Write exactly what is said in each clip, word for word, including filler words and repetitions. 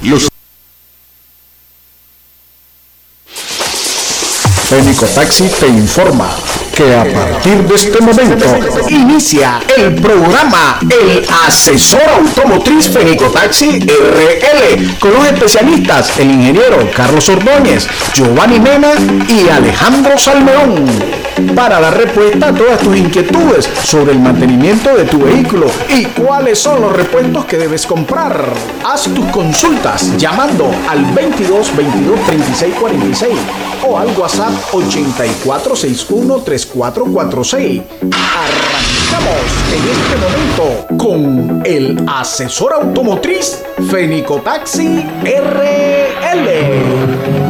Los Fenicotaxi te informa que a partir de este momento inicia el programa El Asesor Automotriz Fenicotaxi R L con los especialistas, el ingeniero Carlos Ordóñez, Giovanni Mena y Alejandro Salmerón, para dar respuesta a todas tus inquietudes sobre el mantenimiento de tu vehículo y cuáles son los repuestos que debes comprar. Haz tus consultas llamando al veintidós veintidós treinta y seis cuarenta y seis o al WhatsApp ochenta y cuatro sesenta y uno treinta y cuatro cuarenta y seis. Arrancamos en este momento con el Asesor Automotriz Fenicotaxi R L.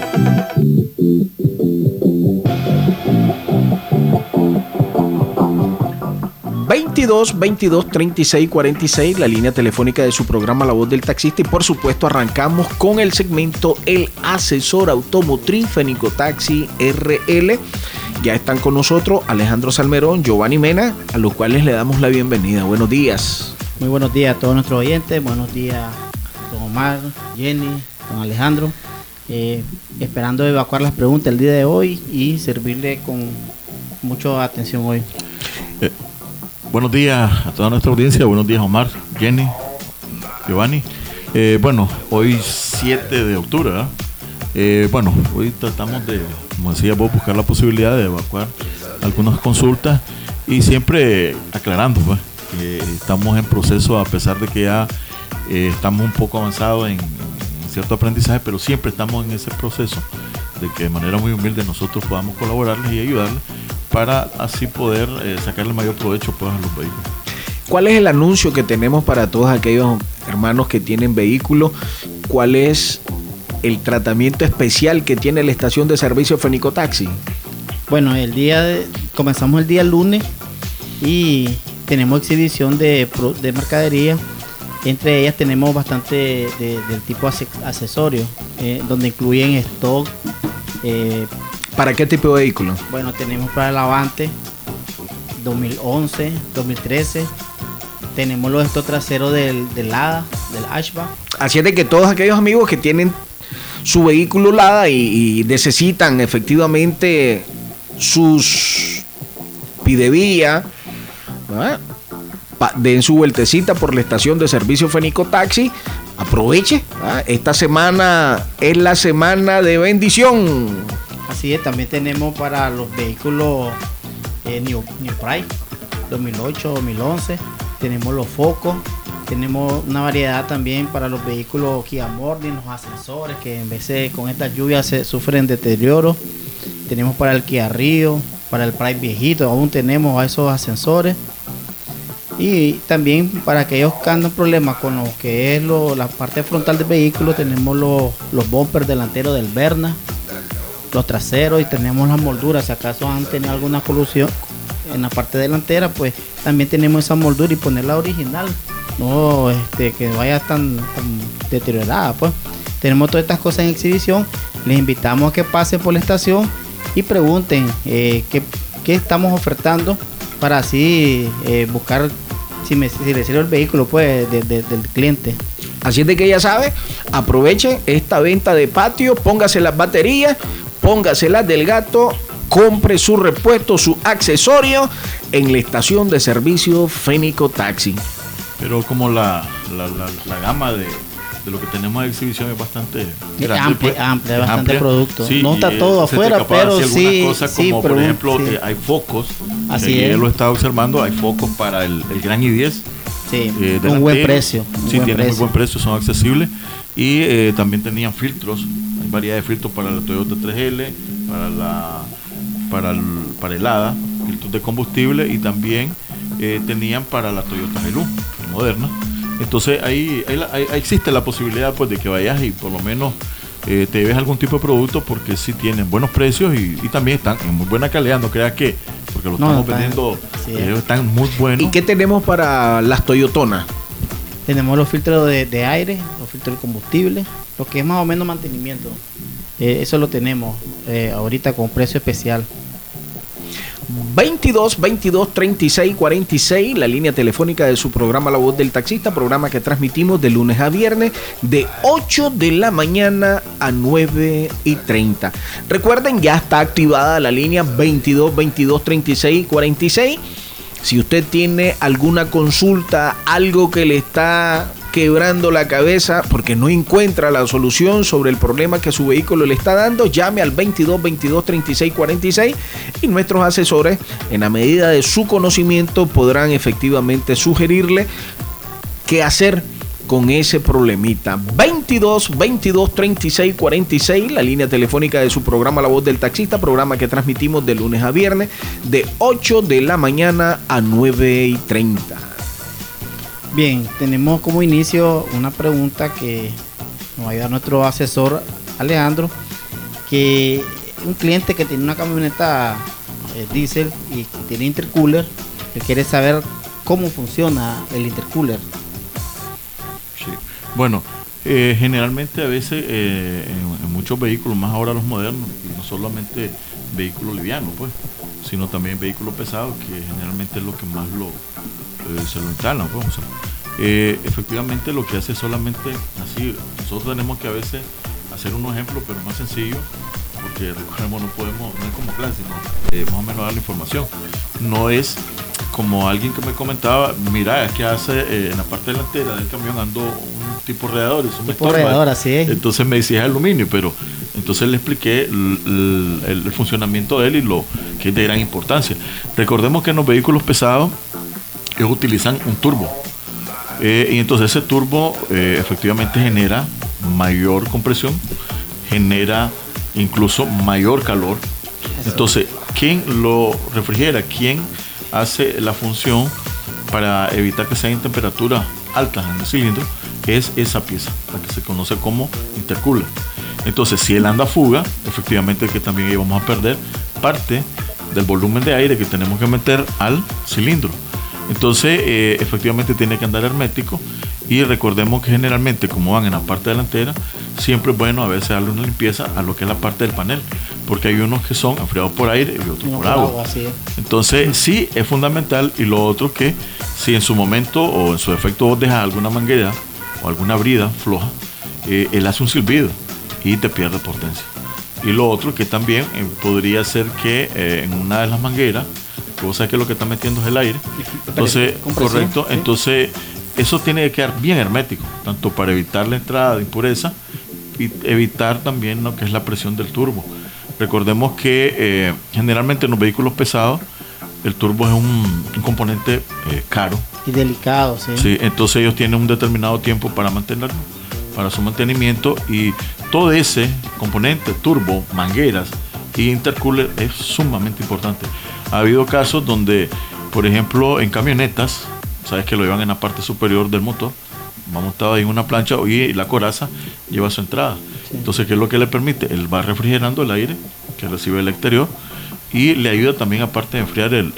veintidós veintidós treinta y seis cuarenta y seis, la línea telefónica de su programa La Voz del Taxista, y por supuesto arrancamos con el segmento El Asesor Automotriz Fenicotaxi R L. Ya están con nosotros Alejandro Salmerón, Giovanni Mena, a los cuales le damos la bienvenida. Buenos días. Muy buenos días a todos nuestros oyentes, buenos días don Omar, Jenny, don Alejandro, eh, esperando evacuar las preguntas el día de hoy y servirle con mucha atención hoy. Eh. Buenos días a toda nuestra audiencia, buenos días Omar, Jenny, Giovanni. Eh, bueno, hoy siete de octubre, ¿verdad? Eh, bueno, hoy tratamos de, como decía vos, buscar la posibilidad de evacuar algunas consultas y siempre aclarando pues, que estamos en proceso, a pesar de que ya eh, estamos un poco avanzados en, en cierto aprendizaje, pero siempre estamos en ese proceso de que de manera muy humilde nosotros podamos colaborarles y ayudarles para así poder eh, sacarle mayor provecho pues, a los vehículos. ¿Cuál es el anuncio que tenemos para todos aquellos hermanos que tienen vehículos? ¿Cuál es el tratamiento especial que tiene la estación de servicio Fenicotaxi? Bueno, el día de, comenzamos el día lunes y tenemos exhibición de, de mercadería. Entre ellas tenemos bastante de, del tipo accesorio, eh, donde incluyen stock. Eh, ¿Para qué tipo de vehículo? Bueno, tenemos para el Avante dos mil once, dos mil trece. Tenemos los estos traseros del, del Lada, del Ashback. Así es de que todos aquellos amigos que tienen su vehículo Lada y, y necesitan efectivamente sus pidevía, ¿verdad? Den su vueltecita por la estación de servicio Fenicotaxi. Aproveche, ¿verdad? Esta semana es la semana de bendición. Así es, también tenemos para los vehículos eh, New, New Pride dos mil ocho, dos mil once. Tenemos los focos. Tenemos una variedad también para los vehículos Kia Morning, los ascensores que en vez de con estas lluvias se sufren deterioro. Tenemos para el Kia Rio, para el Pride viejito, aún tenemos a esos ascensores. Y también para aquellos que andan problemas con lo que es lo, la parte frontal del vehículo, tenemos los, los bumpers delanteros del Verna, los traseros, y tenemos las molduras. Si acaso han tenido alguna colusión en la parte delantera, pues también tenemos esa moldura y ponerla original, no este, que vaya tan, tan deteriorada. Pues tenemos todas estas cosas en exhibición. Les invitamos a que pasen por la estación y pregunten eh, qué, qué estamos ofertando, para así eh, buscar si, me, si le sirve el vehículo pues de, de, del cliente. Así es de que ya sabe, aproveche esta venta de patio, póngase las baterías, póngase las del gato, compre su repuesto, su accesorio en la estación de servicio Fenicotaxi. Pero como la, la, la, la gama de, de lo que tenemos en exhibición es bastante grande, amplia, pues, amplia, es bastante amplia. producto. Sí, no está todo afuera, pero sí, cosas sí, como pero, por ejemplo sí. eh, hay focos. Así que es. él lo está observando, hay focos para el, el Gran i diez. Sí, eh, un buen precio. Un sí, buen tiene precio. muy buen precio, son accesibles. Y eh, también tenían filtros, hay variedad de filtros para la Toyota tres L, para la para el, para el Lada, filtros de combustible, y también eh, tenían para la Toyota Hilux moderna. Entonces ahí, ahí, ahí existe la posibilidad pues de que vayas y por lo menos eh, te ves algún tipo de producto, porque sí tienen buenos precios y, y también están en muy buena calidad, no creas que porque los no, estamos está, vendiendo, sí, ellos están muy buenos. ¿Y qué tenemos para las Toyotonas? Tenemos los filtros de, de aire, los filtros de combustible, lo que es más o menos mantenimiento. Eh, eso lo tenemos eh, ahorita con precio especial. veintidós, veintidós, treinta y seis, cuarenta y seis, la línea telefónica de su programa La Voz del Taxista, programa que transmitimos de lunes a viernes de ocho de la mañana a nueve y treinta. Recuerden, ya está activada la línea veintidós, veintidós, treinta y seis, cuarenta y seis. Si usted tiene alguna consulta, algo que le está quebrando la cabeza porque no encuentra la solución sobre el problema que su vehículo le está dando, llame al veintidós, veintidós, treinta y seis, cuarenta y seis y nuestros asesores, en la medida de su conocimiento, podrán efectivamente sugerirle qué hacer con ese problemita. veintidós, veintidós, treinta y seis, cuarenta y seis, la línea telefónica de su programa La Voz del Taxista, programa que transmitimos de lunes a viernes de ocho de la mañana a nueve y treinta. Bien, tenemos como inicio una pregunta que nos va a ayudar nuestro asesor Alejandro, que un cliente que tiene una camioneta eh, diésel y que tiene intercooler, que quiere saber cómo funciona el intercooler. Sí. Bueno, eh, generalmente a veces eh, en, en muchos vehículos, más ahora los modernos, y no solamente vehículos livianos, pues, sino también vehículos pesados, que generalmente es lo que más lo eh, se lo instalan, pues, o sea, eh, efectivamente lo que hace solamente así. Nosotros tenemos que a veces hacer unos ejemplos, pero más sencillos, porque recordemos, no podemos, no es como clase, sino eh, más o menos dar la información. No es como alguien que me comentaba, mira, es que hace eh, en la parte delantera del camión ando un tipo radiador, es un tipo radiador, así es. Entonces me decía es aluminio, pero entonces le expliqué el, el, el funcionamiento de él y lo que es de gran importancia. Recordemos que en los vehículos pesados ellos utilizan un turbo, eh, y entonces ese turbo eh, efectivamente genera mayor compresión, genera incluso mayor calor. Entonces, ¿quién lo refrigera? ¿Quién hace la función para evitar que sean temperaturas altas en el cilindro? Es esa pieza, la que se conoce como intercooler. Entonces, si él anda a fuga, efectivamente que también íbamos a perder parte del volumen de aire que tenemos que meter al cilindro. Entonces, eh, efectivamente tiene que andar hermético, y recordemos que generalmente, como van en la parte delantera, siempre es bueno a veces darle una limpieza a lo que es la parte del panel, porque hay unos que son enfriados por aire y otros no por agua. agua sí. Entonces, sí es fundamental. Y lo otro, que si en su momento o en su defecto vos dejas alguna manguera o alguna brida floja, eh, él hace un silbido y te pierde potencia. Y lo otro, que también eh, podría ser que eh, en una de las mangueras, que vos sabés que lo que está metiendo es el aire, entonces, correcto, sí. Entonces eso tiene que quedar bien hermético, tanto para evitar la entrada de impureza y evitar también lo que es la presión del turbo. Recordemos que eh, generalmente en los vehículos pesados el turbo es un, un componente eh, caro y delicado, sí. Sí, entonces ellos tienen un determinado tiempo para mantenerlo, para su mantenimiento, y todo ese componente, turbo, mangueras y intercooler, es sumamente importante. Ha habido casos donde, por ejemplo, en camionetas, sabes que lo llevan en la parte superior del motor, va montado ahí en una plancha y la coraza lleva su entrada. Sí. Entonces, ¿qué es lo que le permite? Él va refrigerando el aire que recibe el exterior y le ayuda también, aparte de enfriar el, el,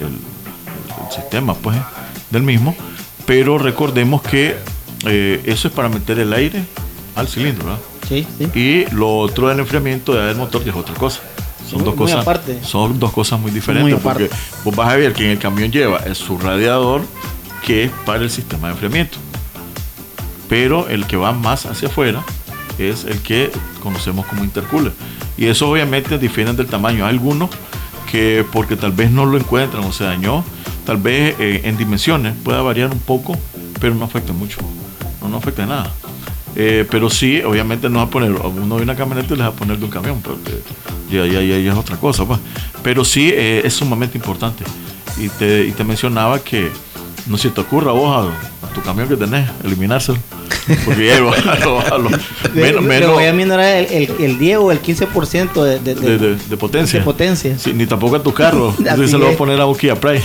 el sistema pues, del mismo. Pero recordemos que eh, eso es para meter el aire al cilindro, ¿verdad? Sí, sí. Y lo otro del enfriamiento del motor ya es otra cosa. Son, muy, dos cosas, aparte. son dos cosas muy diferentes, muy porque vos vas a ver que en el camión lleva es su radiador, que es para el sistema de enfriamiento, pero el que va más hacia afuera es el que conocemos como intercooler, y eso obviamente difieren del tamaño. Hay algunos que porque tal vez no lo encuentran o se dañó, tal vez eh, en dimensiones pueda variar un poco, pero no afecta mucho, no, no afecta nada. Eh, pero sí, obviamente no va a poner uno de una camioneta y les va a poner de un camión, porque ya, ya, ya, ya es otra cosa, pues. Pero sí eh, es sumamente importante. Y te, y te mencionaba que no se te ocurra vos a, a tu camión que tenés eliminárselo, porque ya lo, lo, lo, menos, menos, le voy a minorar el, el, el diez o el quince por ciento de, de, de, de, de potencia, de potencia. Sí, ni tampoco a tu carro. Entonces se lo va a poner a un Kia Pride.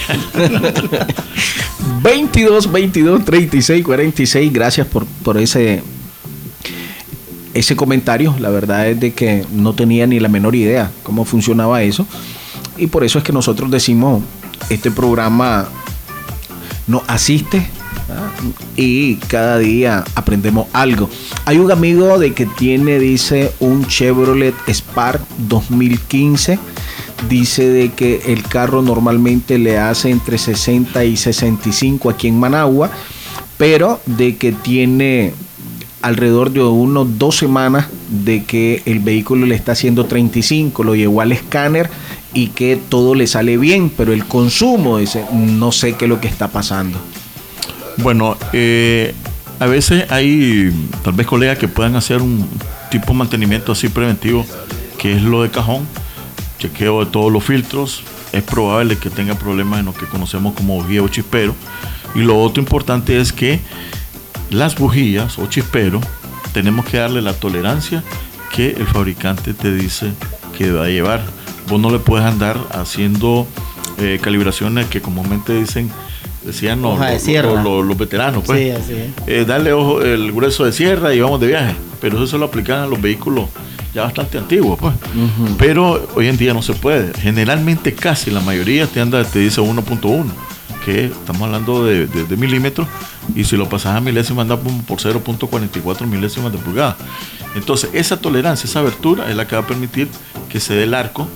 veintidós, veintidós, treinta y seis, cuarenta y seis. Gracias por, por ese ese comentario. La verdad es de que no tenía ni la menor idea cómo funcionaba eso, y por eso es que nosotros decimos, este programa nos asiste, ¿verdad? Y cada día aprendemos algo. Hay un amigo de que tiene, dice, un Chevrolet Spark dos mil quince, dice de que el carro normalmente le hace entre sesenta y sesenta y cinco aquí en Managua, pero de que tiene alrededor de unos dos semanas de que el vehículo le está haciendo treinta y cinco, lo llevó al escáner y que todo le sale bien, pero el consumo, dice, no sé qué es lo que está pasando. Bueno, eh, a veces hay tal vez colegas que puedan hacer un tipo de mantenimiento así preventivo, que es lo de cajón, chequeo de todos los filtros. Es probable que tenga problemas en lo que conocemos como bujía o chispero. Y lo otro importante es que las bujías o chisperos tenemos que darle la tolerancia que el fabricante te dice que va a llevar. Vos no le puedes andar haciendo eh, calibraciones que comúnmente dicen, decían no, Hoja de lo, sierra. lo, lo, los veteranos, pues. Sí, así es. Eh, darle ojo, el grueso de sierra y vamos de viaje. Pero eso se lo aplican a los vehículos ya bastante antiguos, pues. Uh-huh. Pero hoy en día no se puede. Generalmente casi la mayoría te anda, te dice uno punto uno, que estamos hablando de, de, de milímetros, y si lo pasas a milésimas anda por cero punto cuarenta y cuatro milésimas de pulgada. Entonces esa tolerancia, esa abertura es la que va a permitir que se dé el arco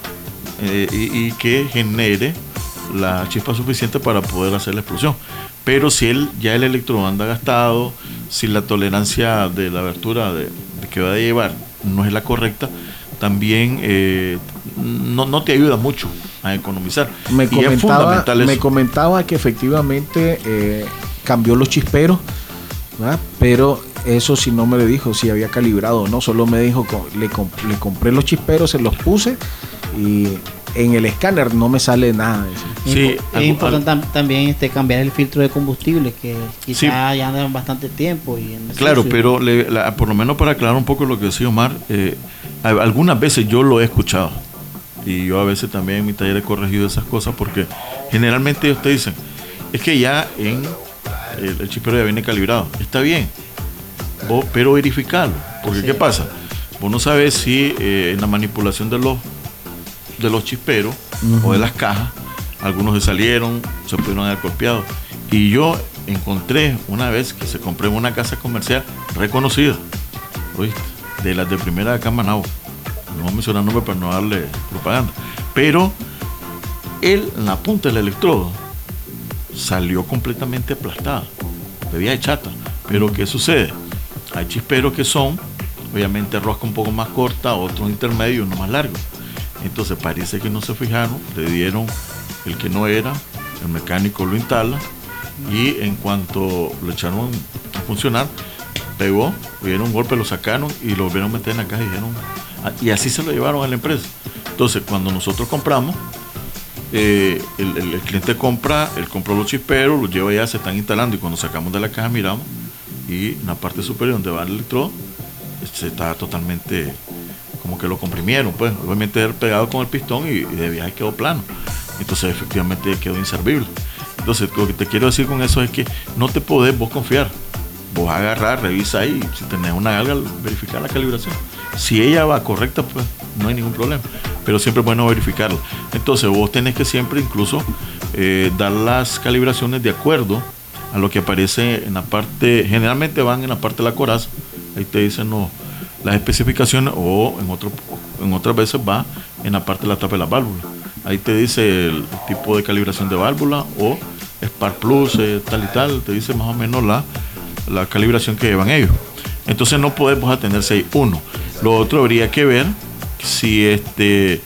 eh, y, y que genere la chispa suficiente para poder hacer la explosión. Pero si él, ya el electrodo anda gastado, si la tolerancia de la abertura de, de que va a llevar no es la correcta, también eh, no, no te ayuda mucho a economizar. Me y comentaba, es fundamental eso. Me comentaba que efectivamente eh, cambió los chisperos, ¿verdad? Pero eso sí no me lo dijo si había calibrado o no, solo me dijo le, le compré los chisperos, se los puse y en el escáner no me sale nada. Sí, es algo, importante algo. también este, cambiar el filtro de combustible, que quizás sí. ya andan bastante tiempo. Y en claro, pero le, la, por lo menos para aclarar un poco lo que decía Omar, eh, algunas veces yo lo he escuchado y yo a veces también en mi taller he corregido esas cosas, porque generalmente ellos te dicen, es que ya en el, el chispero ya viene calibrado, está bien, vos, pero verificarlo, porque sí. ¿Qué pasa? Vos no sabes si eh, en la manipulación de los de los chisperos uh-huh. o de las cajas, algunos se salieron, se pudieron haber golpeado. Y yo encontré una vez que se compré en una casa comercial reconocida, ¿oíste? De las de primera de acá en Managua. No voy a mencionar nombre para no darle propaganda. Pero él, en la punta del electrodo, salió completamente aplastada. Debía de chata. Pero ¿qué sucede? Hay chisperos que son, obviamente, rosca un poco más corta, otros intermedios, uno más largo. Entonces parece que no se fijaron, le dieron el que no era, el mecánico lo instala y en cuanto lo echaron a funcionar, pegó, le dieron un golpe, lo sacaron y lo volvieron a meter en la caja y dijeron, y así se lo llevaron a la empresa. Entonces cuando nosotros compramos, eh, el, el, el cliente compra, él compró los chisperos, los lleva ya, se están instalando, y cuando sacamos de la caja miramos y en la parte superior donde va el electrodo, se está totalmente como que lo comprimieron, pues obviamente era pegado con el pistón y, y de viaje quedó plano, entonces efectivamente quedó inservible. Entonces lo que te quiero decir con eso es que no te podés vos confiar, vos agarrar, revisa ahí, si tenés una alga, verificar la calibración, si ella va correcta, pues no hay ningún problema, pero siempre es bueno verificarla. Entonces vos tenés que siempre incluso eh, dar las calibraciones de acuerdo a lo que aparece en la parte, generalmente van en la parte de la coraza, ahí te dicen no, las especificaciones, o en otro, en otras veces va en la parte de la tapa de la válvula. Ahí te dice el tipo de calibración de válvula, o Spark Plus, eh, tal y tal, te dice más o menos la, la calibración que llevan ellos. Entonces no podemos atender seis uno. Lo otro habría que ver si este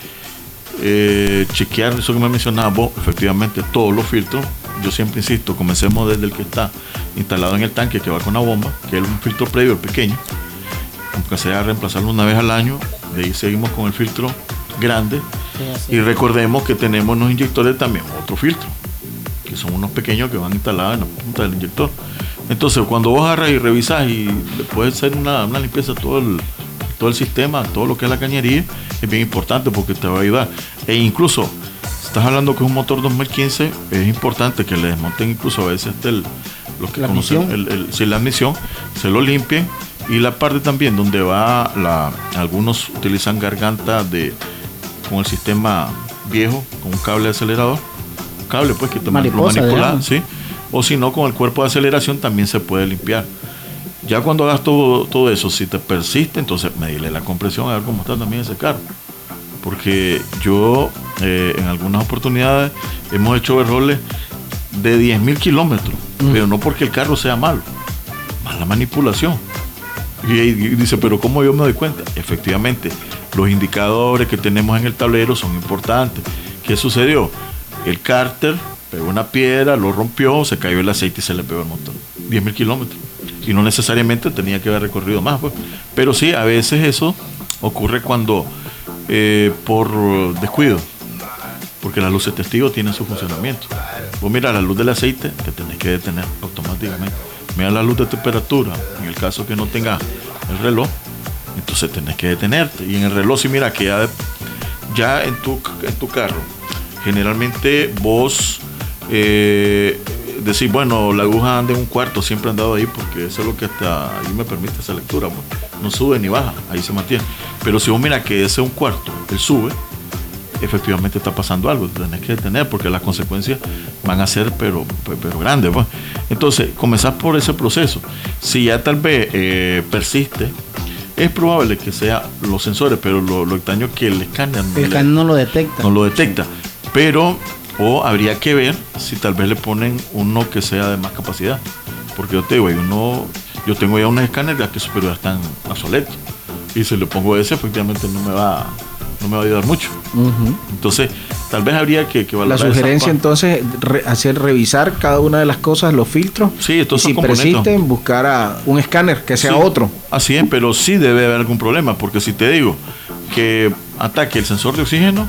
eh, chequear eso que me mencionabas vos, efectivamente todos los filtros. Yo siempre insisto, comencemos desde el que está instalado en el tanque, que va con la bomba, que es un filtro previo, el pequeño, aunque sea reemplazarlo una vez al año. De ahí seguimos con el filtro grande, sí, y recordemos que tenemos los inyectores también, otro filtro, que son unos pequeños que van instalados en la punta del inyector. Entonces cuando vos agarras y revisas y le puedes hacer una, una limpieza a todo el, todo el sistema, todo lo que es la cañería, es bien importante porque te va a ayudar. E incluso, si estás hablando que es un motor dos mil quince, es importante que le desmonten incluso a veces hasta el, los que la conocen el, el, si la admisión, se lo limpien. Y la parte también donde va la, algunos utilizan garganta de con el sistema viejo, con un cable de acelerador, un cable pues que también lo manipulan, ¿sí? O si no, con el cuerpo de aceleración también se puede limpiar. Ya cuando hagas todo, todo eso, si te persiste, entonces medirle la compresión a ver cómo está también ese carro. porque yo eh, en algunas oportunidades hemos hecho overhauls de diez mil kilómetros, mm. pero no porque el carro sea malo, mala manipulación. Y, y dice, pero ¿cómo yo me doy cuenta? Efectivamente, los indicadores que tenemos en el tablero son importantes. ¿Qué sucedió? El cárter pegó una piedra, lo rompió, se cayó el aceite y se le pegó el motor. diez mil kilómetros. Y no necesariamente tenía que haber recorrido más, pues. Pero sí, a veces eso ocurre cuando eh, por descuido, porque las luces testigo tienen su funcionamiento. Vos mira la luz del aceite, te tenés que detener automáticamente. Mira la luz de temperatura, en el caso que no tengas el reloj, entonces tenés que detenerte. Y en el reloj, si mira que ya, ya en, tu, en tu carro, generalmente vos eh, decís, bueno, la aguja anda en un cuarto, siempre han andado ahí, porque eso es lo que hasta ahí me permite esa lectura, pues. No sube ni baja, ahí se mantiene. Pero si vos mira que ese es un cuarto, él sube, efectivamente está pasando algo, tenés que detener porque las consecuencias van a ser pero, pero, pero grandes, pues. Entonces, comenzar por ese proceso. Si ya tal vez eh, persiste, es probable que sea los sensores, pero lo, lo extraño es que el escáner no, el escáner no lo detecta. No lo detecta. Pero, o habría que ver si tal vez le ponen uno que sea de más capacidad. Porque yo te digo, hay uno, yo tengo ya unos escáneres ya que pero ya están obsoletos. Y si le pongo ese, efectivamente no me va no me va a ayudar mucho. Uh-huh. Entonces, tal vez habría que, que valorar. La sugerencia entonces, re, hacer revisar cada una de las cosas, los filtros. Sí, estos y son si persisten, buscar a un escáner que sea sí, otro. Así es, pero sí debe haber algún problema, porque si te digo que ataque el sensor de oxígeno,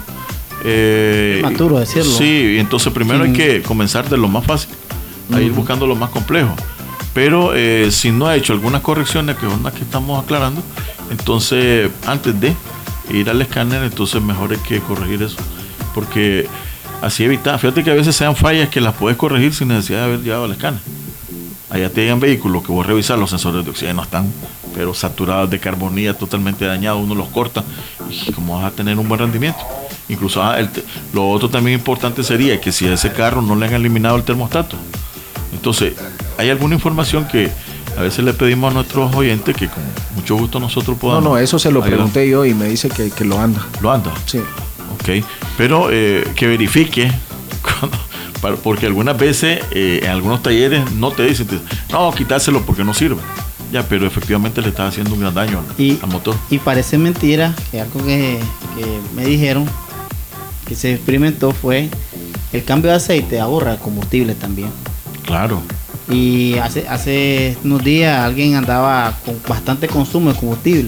eh, maturo decirlo. Sí, entonces primero sí. Hay que comenzar de lo más fácil, a uh-huh. ir buscando lo más complejo. Pero eh, si no ha hecho algunas correcciones, que son las que estamos aclarando, entonces antes de ir al escáner, entonces mejor hay que corregir eso, porque así evita, fíjate que a veces sean fallas que las puedes corregir sin necesidad de haber llevado al escáner. Allá te llegan vehículos que vos revisas, los sensores de oxígeno están pero saturados de carbonilla, totalmente dañados, uno los corta y como vas a tener un buen rendimiento. Incluso ah, el, lo otro también importante sería que si a ese carro no le han eliminado el termostato, entonces hay alguna información que a veces le pedimos a nuestros oyentes que con mucho gusto nosotros podamos. No, no, eso se lo ayudar. Pregunté yo y me dice que, que lo anda. ¿Lo anda? Sí. Ok, pero eh, que verifique, cuando, para, porque algunas veces eh, en algunos talleres no te dicen, te, no, quitárselo porque no sirve. Ya, pero efectivamente le está haciendo un gran daño al, y, al motor. Y parece mentira que algo que, que me dijeron, que se experimentó, fue el cambio de aceite ahorra combustible también. Claro. Y hace hace unos días alguien andaba con bastante consumo de combustible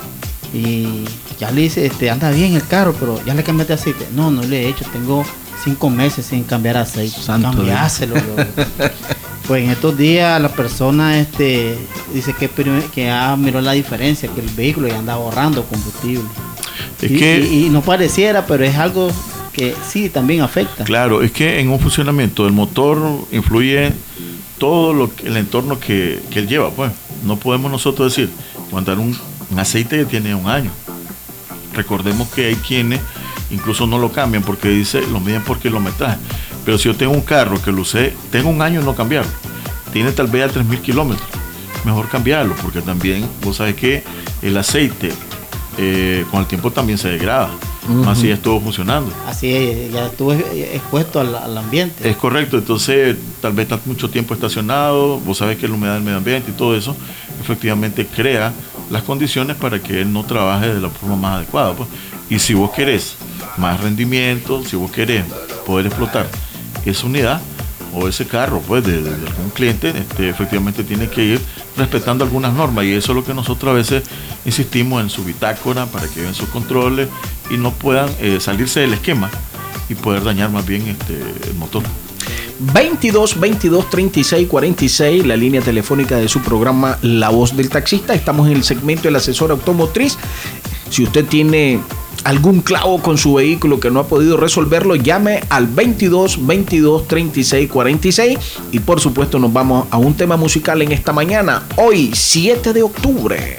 y ya le dice, este, anda bien el carro, pero ya le cambiaste aceite. No, no le he hecho, tengo cinco meses sin cambiar aceite. Cambiáselo. Pues en estos días la persona este dice que, que ya miró la diferencia, que el vehículo ya anda ahorrando combustible. Es y, que, y, y no pareciera, pero es algo que sí también afecta. Claro, es que en un funcionamiento del motor influye todo lo que, el entorno que, que él lleva, pues. No podemos nosotros decir, aguantar un, un aceite que tiene un año. Recordemos que hay quienes incluso no lo cambian porque dice, lo miden por kilometraje. Pero si yo tengo un carro que lo usé, tengo un año y no cambiarlo, tiene tal vez a tres mil kilómetros, mejor cambiarlo, porque también vos sabés que el aceite eh, con el tiempo también se degrada. Uh-huh. Así ya estuvo funcionando. Así es, ya estuvo expuesto al, al ambiente. Es correcto, entonces tal vez está mucho tiempo estacionado, vos sabés que la humedad del medio ambiente y todo eso, efectivamente crea las condiciones para que él no trabaje de la forma más adecuada, pues. Y si vos querés más rendimiento, si vos querés poder explotar esa unidad o ese carro, pues, de, de, de algún cliente, este, efectivamente tiene que ir respetando algunas normas, y eso es lo que nosotros a veces insistimos en su bitácora para que vean sus controles y no puedan eh, salirse del esquema y poder dañar más bien este, el motor. veintidós, veintidós, treinta y seis, cuarenta y seis, la línea telefónica de su programa La Voz del Taxista. Estamos en el segmento del asesor automotriz. Si usted tiene algún clavo con su vehículo que no ha podido resolverlo, llame al veintidós, veintidós, treinta y seis, cuarenta y seis. Y por supuesto nos vamos a un tema musical en esta mañana, hoy siete de octubre.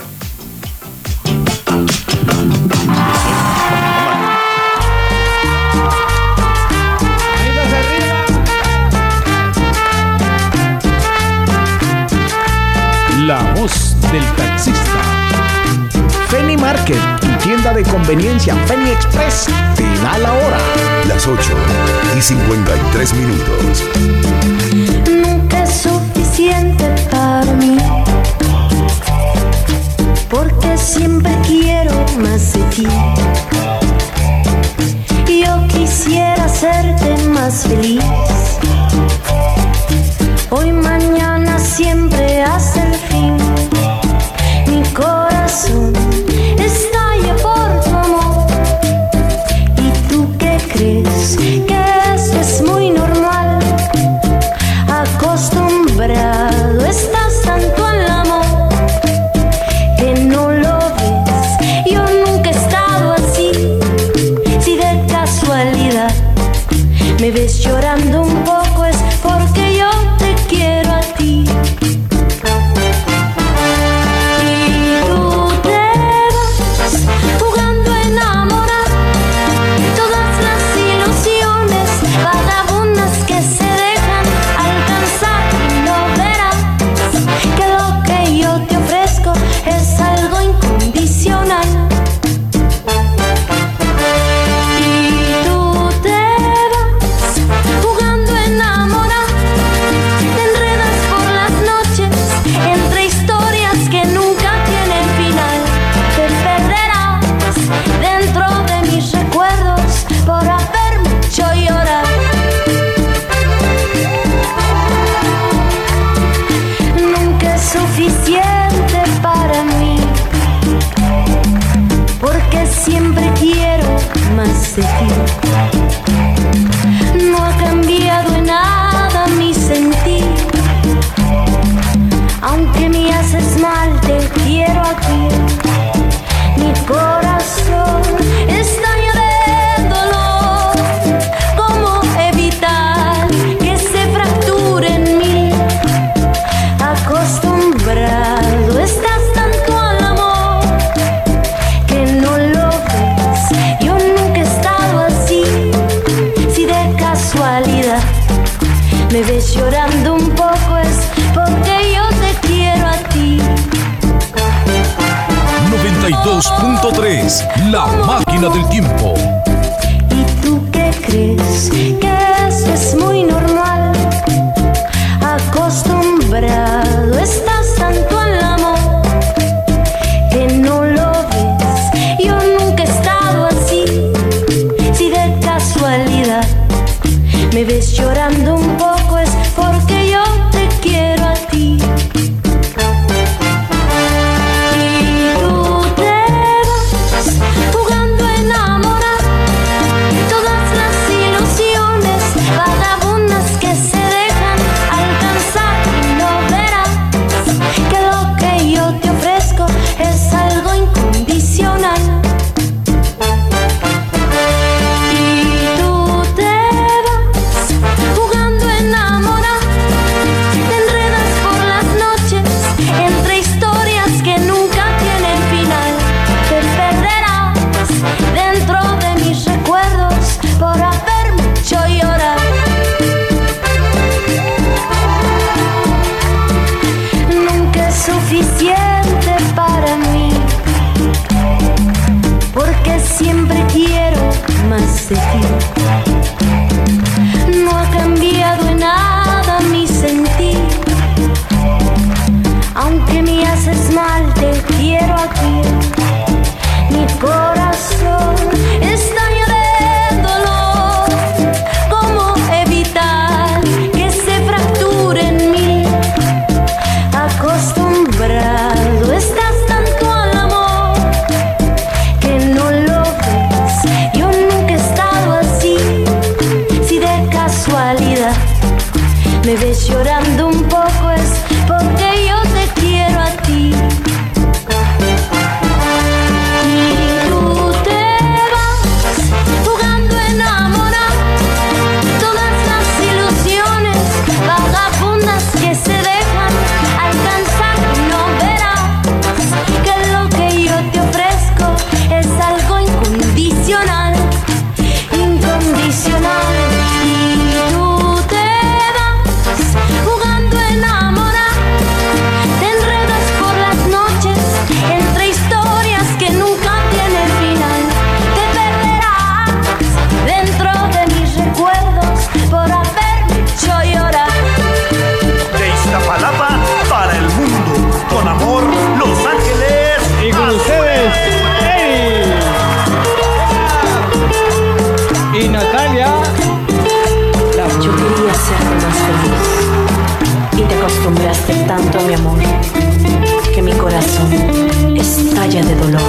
La Voz del Taxista. Feni Market, tu tienda de conveniencia Feni Express, te da la hora. Las ocho y cincuenta y tres minutos. Nunca es suficiente para mí, porque siempre quiero más de ti. Yo quisiera hacerte más feliz. Hoy, mañana, siempre hasta el fin. Mi corazón estalla por tu amor. ¿Y tú qué crees? Que esto es muy normal. Acostumbrado estás tanto al amor que no lo ves. Yo nunca he estado así. Si de casualidad me ves llorando un poco, es porque yo te quiero a ti. Y tú te vas jugando a enamorar todas las ilusiones vagabundas que se dejan alcanzar, y no verás que lo que yo te ofrezco es algo incondicional. Y tú te vas jugando a enamorar, te enredas por las noches entre historias que nunca tienen final. Te perderás dentro de mis recuerdos por haberme hecho llorar. Nunca es suficiente para mí, porque siempre quiero más de ti. No ha cambiado en nada mi sentir. Aunque me haces mal, te quiero aquí. Mi corazón estalla de dolor. ¿Cómo evitar que se fracture en mí? Acostumbrado estás tanto al amor que no lo ves. Yo nunca he estado así. Si de casualidad me ves llorando un poco, es porque yo te quiero a ti. noventa y dos punto tres, La Máquina del Tiempo. ¿Y tú qué crees? Que esto es muy normal. Acostumbrado estás tanto al amor que no lo ves. Yo nunca he estado así. Si de casualidad me ves llorando un poco, es porque yo te quiero a ti. Y tú te vas jugando a enamorar todas las ilusiones vagabundas que se dejan alcanzar, y no verás que lo que yo te ofrezco es algo incondicional. Y tú te vas jugando a enamorar, te enredas por las noches entre historias que nunca tienen final. Te perderás dentro de mis recuerdos por haberme hecho llorar. Nunca es suficiente para mí, porque siempre quiero más de ti. No ha cambiado en nada mi sentir. Aunque me haces mal, te quiero aquí. Mi corazón estalla de dolor. ¿Cómo evitar que se fracture en mí? Acostumbrado estás tanto al amor que no lo ves. Yo nunca he estado así. Si de casualidad me ves llorando un poco, es porque yo te quiero a ti. Y tú te vas jugando a enamorar todas las ilusiones vagabundas que se dejan alcanzar, y no verás que lo que yo te ofrezco es algo incondicional. Incondicional. Y tú te vas jugando a enamorar, te enredas por las noches acostumbraste tanto a mi amor que mi corazón estalla de dolor.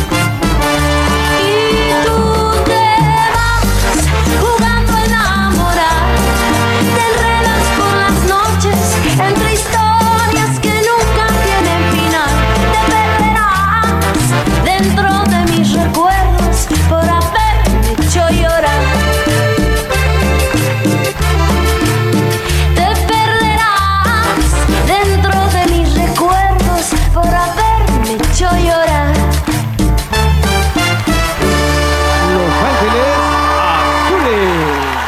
Y tú te vas jugando a enamorar, te enredas por las noches entre historias que nunca tienen final. Te perderás dentro de mis recuerdos por haberme hecho llorar. Te perderás dentro de mis recuerdos por haberme hecho llorar. Los Ángeles Azules.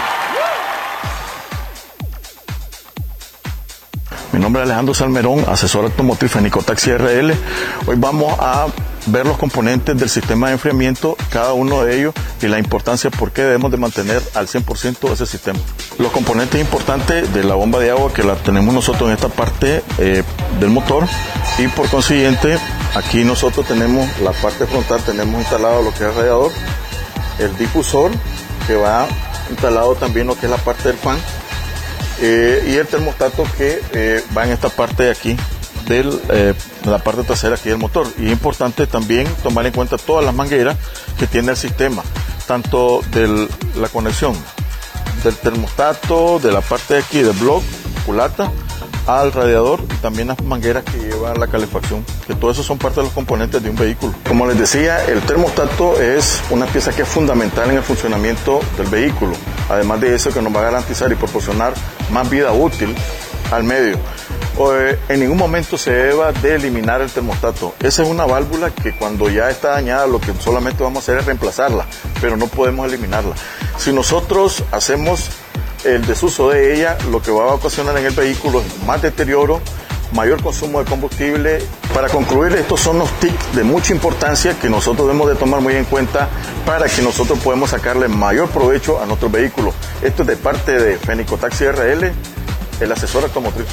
Mi nombre es Alejandro Salmerón, asesor automotriz Fenicotaxi R L. Hoy vamos a ver los componentes del sistema de enfriamiento, cada uno de ellos, y la importancia por qué debemos de mantener al cien por ciento ese sistema. Los componentes importantes de la bomba de agua que la tenemos nosotros en esta parte eh, del motor, y por consiguiente aquí nosotros tenemos la parte frontal, tenemos instalado lo que es el radiador, el difusor que va instalado también lo que es la parte del fan, eh, y el termostato que eh, va en esta parte de aquí de eh, la parte trasera aquí del motor. Y es importante también tomar en cuenta todas las mangueras que tiene el sistema, tanto de la conexión del termostato, de la parte de aquí del block, culata, al radiador, y también las mangueras que llevan la calefacción, que todo eso son parte de los componentes de un vehículo. Como les decía, el termostato es una pieza que es fundamental en el funcionamiento del vehículo, además de eso que nos va a garantizar y proporcionar más vida útil al medio. En ningún momento se deba de eliminar el termostato. Esa es una válvula que cuando ya está dañada lo que solamente vamos a hacer es reemplazarla, pero no podemos eliminarla. Si nosotros hacemos el desuso de ella, lo que va a ocasionar en el vehículo es más deterioro, mayor consumo de combustible. Para concluir, estos son los tips de mucha importancia que nosotros debemos de tomar muy en cuenta para que nosotros podamos sacarle mayor provecho a nuestro vehículo. Esto es de parte de Fenicotaxi R L, el asesor automotriz.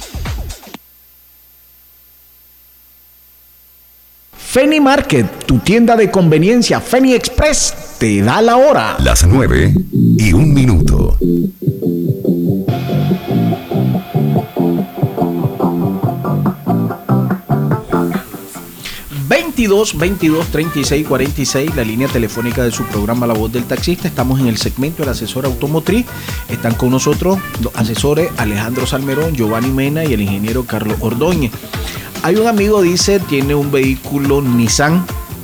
Feni Market, tu tienda de conveniencia Feni Express, te da la hora. Las nueve y un minuto. veintidós, veintidós, treinta y seis, cuarenta y seis, la línea telefónica de su programa La Voz del Taxista. Estamos en el segmento del asesor automotriz. Están con nosotros los asesores Alejandro Salmerón, Giovanni Mena y el ingeniero Carlos Ordóñez. Hay un amigo, dice, tiene un vehículo Nissan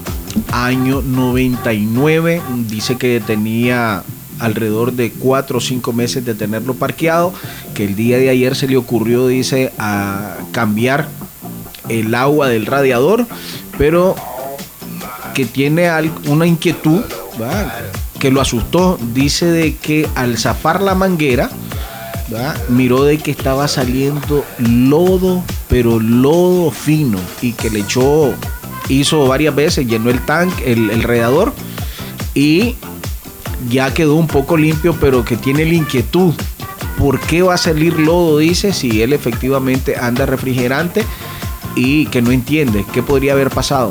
año noventa y nueve, dice que tenía alrededor de cuatro o cinco meses de tenerlo parqueado, que el día de ayer se le ocurrió, dice, a cambiar el agua del radiador, pero que tiene una inquietud, ¿verdad?, que lo asustó. Dice de que al zafar la manguera, ¿verdad?, miró de que estaba saliendo lodo, pero lodo fino, y que le echó, hizo varias veces, llenó el tanque, el, el radiador, y ya quedó un poco limpio, pero que tiene la inquietud. ¿Por qué va a salir lodo? Dice, si él efectivamente anda refrigerante, y que no entiende qué podría haber pasado.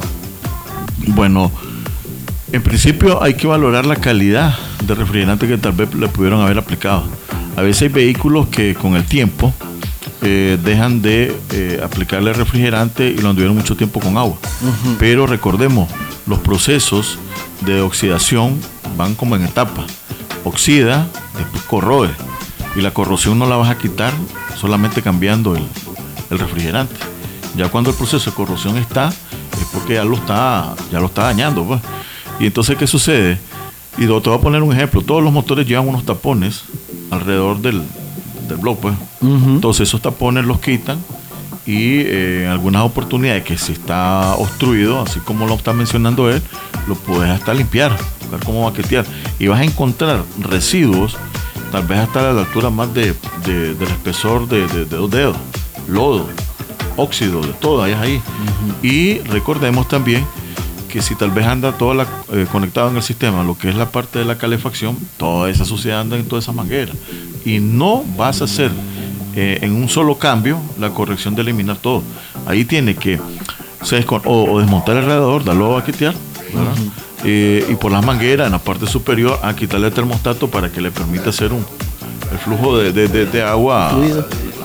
Bueno, en principio hay que valorar la calidad de refrigerante que tal vez le pudieron haber aplicado. A veces hay vehículos que con el tiempo eh, dejan de eh, aplicarle refrigerante y lo anduvieron mucho tiempo con agua. Uh-huh. Pero recordemos, los procesos de oxidación van como en etapas. Oxida, después corroe, y la corrosión no la vas a quitar solamente cambiando el, el refrigerante. Ya cuando el proceso de corrosión está, es porque ya lo está, ya lo está dañando, pues. Y entonces, ¿qué sucede? Y te voy a poner un ejemplo. Todos los motores llevan unos tapones alrededor del, del bloque, pues. Uh-huh. Entonces esos tapones los quitan, y eh, en algunas oportunidades que si está obstruido, así como lo está mencionando él, lo puedes hasta limpiar, buscar cómo baquetear, y vas a encontrar residuos, tal vez hasta a la altura más de, de, del espesor de, de, de dos dedos, lodo, óxido, de todo hay ahí. Uh-huh. Y recordemos también que si tal vez anda toda la, eh, conectado en el sistema, lo que es la parte de la calefacción, toda esa suciedad anda en todas esas mangueras, y no vas a hacer eh, en un solo cambio la corrección de eliminar todo. Ahí tiene que o, sea, o, o desmontar el radiador, darlo a baquetear, uh-huh. eh, y por las mangueras en la parte superior a quitarle el termostato para que le permita hacer un el flujo de, de, de, de agua fluido.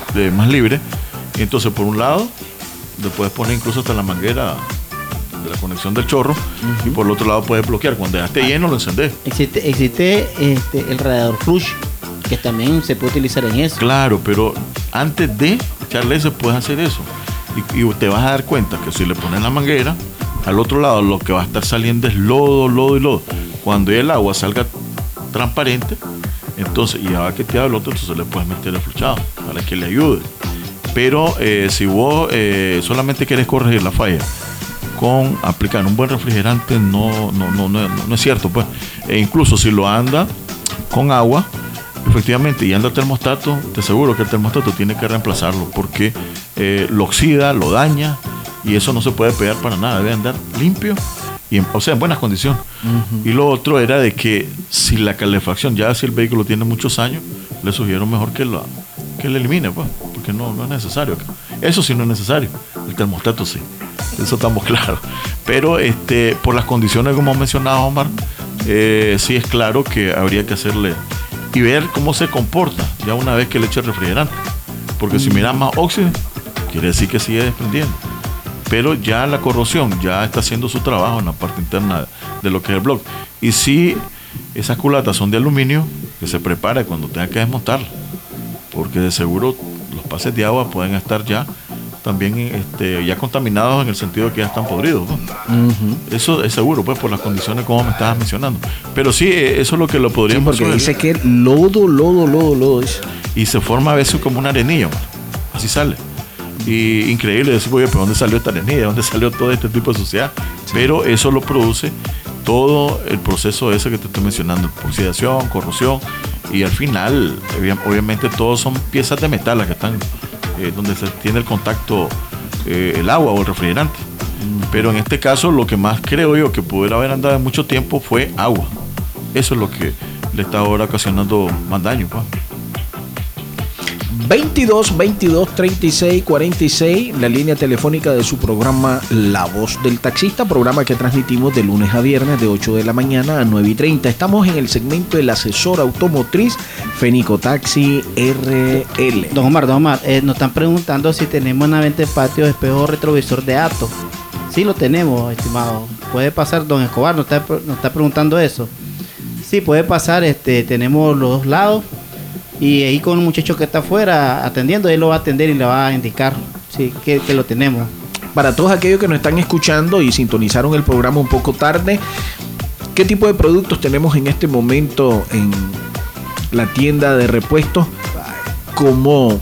de más libre. Y entonces por un lado le puedes poner incluso hasta la manguera de la conexión del chorro, uh-huh. y por el otro lado puedes bloquear. Cuando ya esté lleno lo encendés. Existe, existe este, el radiador flush, que también se puede utilizar en eso. Claro, pero antes de echarle eso puedes hacer eso. Y, y te vas a dar cuenta que si le pones la manguera, al otro lado lo que va a estar saliendo es lodo, lodo y lodo. Cuando el agua salga transparente, entonces, y ya va que te el otro, entonces le puedes meter el fluchado para que le ayude. Pero eh, si vos eh, solamente quieres corregir la falla con aplicar un buen refrigerante, no, no, no, no, no es cierto, pues. E incluso si lo anda con agua, efectivamente, y anda el termostato, te aseguro que el termostato tiene que reemplazarlo, porque eh, lo oxida, lo daña, y eso no se puede pegar para nada, debe andar limpio, y en, o sea, en buenas condiciones. Uh-huh. Y lo otro era de que si la calefacción, ya si el vehículo tiene muchos años, le sugiero mejor que lo que le elimine, pues, porque no, no es necesario. Eso sí no es necesario, el termostato sí, eso estamos claros. Pero este, por las condiciones como mencionaba Omar, eh, sí es claro que habría que hacerle y ver cómo se comporta ya una vez que le eche el refrigerante, porque mm. si miras más óxido, quiere decir que sigue desprendiendo, pero ya la corrosión ya está haciendo su trabajo en la parte interna de lo que es el bloque. Y si esas culatas son de aluminio, que se prepare cuando tenga que desmontarla, porque de seguro los pases de agua pueden estar ya también este, ya contaminados en el sentido de que ya están podridos, ¿no? Uh-huh. Eso es seguro, pues, por las condiciones como me estabas mencionando. Pero sí, eso es lo que lo podríamos sí, porque dice que lodo, lodo, lodo, lodo. Y se forma a veces como una arenilla, man. Así sale. Y increíble decir, oye, pero ¿dónde salió esta arenilla? ¿Dónde salió todo este tipo de suciedad? Sí. Pero eso lo produce todo el proceso ese que te estoy mencionando, oxidación, corrosión, y al final, obviamente, todos son piezas de metal las que están eh, donde se tiene el contacto eh, el agua o el refrigerante. Mm. Pero en este caso, lo que más creo yo que pudiera haber andado en mucho tiempo fue agua. Eso es lo que le está ahora ocasionando más daño, pues. veintidós, veintidós, treinta y seis, cuarenta y seis, la línea telefónica de su programa La Voz del Taxista, programa que transmitimos de lunes a viernes de ocho de la mañana a nueve y treinta. Estamos en el segmento del asesor automotriz Fenicotaxi R L. Don Omar, don Omar, eh, nos están preguntando si tenemos en la venta de patio espejo retrovisor de Ato. Sí lo tenemos, estimado. Puede pasar, don Escobar, nos está, nos está preguntando eso. Sí, puede pasar, este, tenemos los dos lados. Y ahí con un muchacho que está afuera atendiendo, él lo va a atender y le va a indicar sí, que, que lo tenemos. Para todos aquellos que nos están escuchando y sintonizaron el programa un poco tarde, ¿qué tipo de productos tenemos en este momento en la tienda de repuestos? Como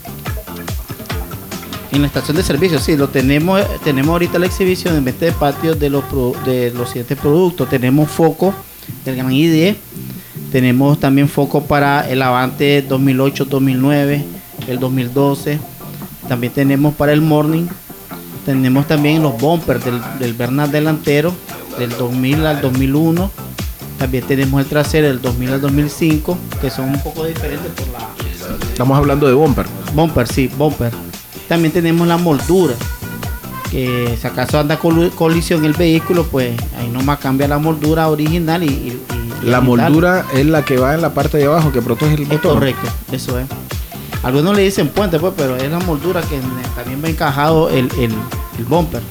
en la estación de servicio, sí, lo tenemos. Tenemos ahorita la exhibición en venta de patios de los, de los siguientes productos. Tenemos foco del Gran I diez. Tenemos también foco para el Avante dos mil ocho, dos mil nueve, el dos mil doce. También tenemos para el Morning. Tenemos también los bumpers del, del Bernat delantero, del dos mil al dos mil uno. También tenemos el trasero del dos mil al dos mil cinco, que son un poco diferentes por la... Estamos hablando de bumper. Bumper, sí, bumper. También tenemos la moldura, que si acaso anda col- colisión el vehículo, pues ahí nomás cambia la moldura original y... y La moldura es la que va en la parte de abajo que protege el motor. Es correcto, eso es. Algunos le dicen puente, pues, pero es la moldura que también va encajado el, el, el bumper.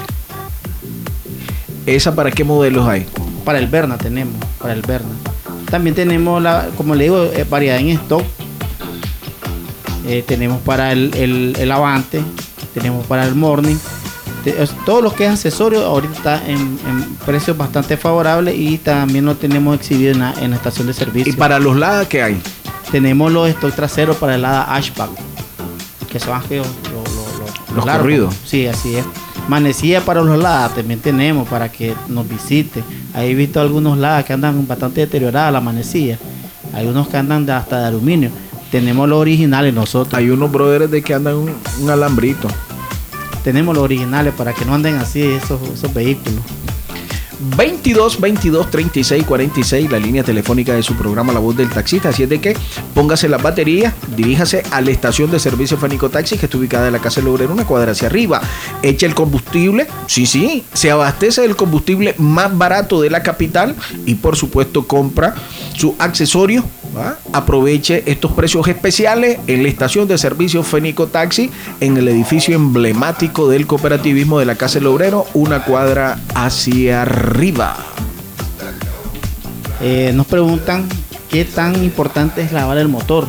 ¿Esa para qué modelos hay? Para el Berna tenemos, para el Berna. También tenemos, la, como le digo, eh, variedad en stock. Eh, tenemos para el, el, el Avante, tenemos para el Morning. Todo lo que es accesorio ahorita está en, en precios bastante favorables y también lo tenemos exhibido en la, en la estación de servicio. ¿Y para los Lada qué hay? Tenemos los stock traseros para el Lada Ashback, que son aquellos lo, lo, lo, los largos. corridos. Sí, así es. Manecilla para los Lada también tenemos para que nos visite. Ahí he visto algunos Lada que andan bastante deterioradas la manecilla. Hay unos que andan de, hasta de aluminio. Tenemos los originales nosotros. Hay unos brothers de que andan un, un alambrito. Tenemos los originales para que no anden así esos, esos vehículos. veintidós, veintidós, treinta y seis, cuarenta y seis, la línea telefónica de su programa La Voz del Taxista. Así es de que póngase las baterías, diríjase a la estación de servicio Fenicotaxi, que está ubicada en la Casa del Obrero, una cuadra hacia arriba. Eche el combustible, sí, sí, se abastece del combustible más barato de la capital y por supuesto compra su accesorio ¿va? Aproveche estos precios especiales en la estación de servicio Fenico Taxi, en el edificio emblemático del cooperativismo de la Casa del Obrero, una cuadra hacia arriba. Eh, nos preguntan qué tan importante es lavar el motor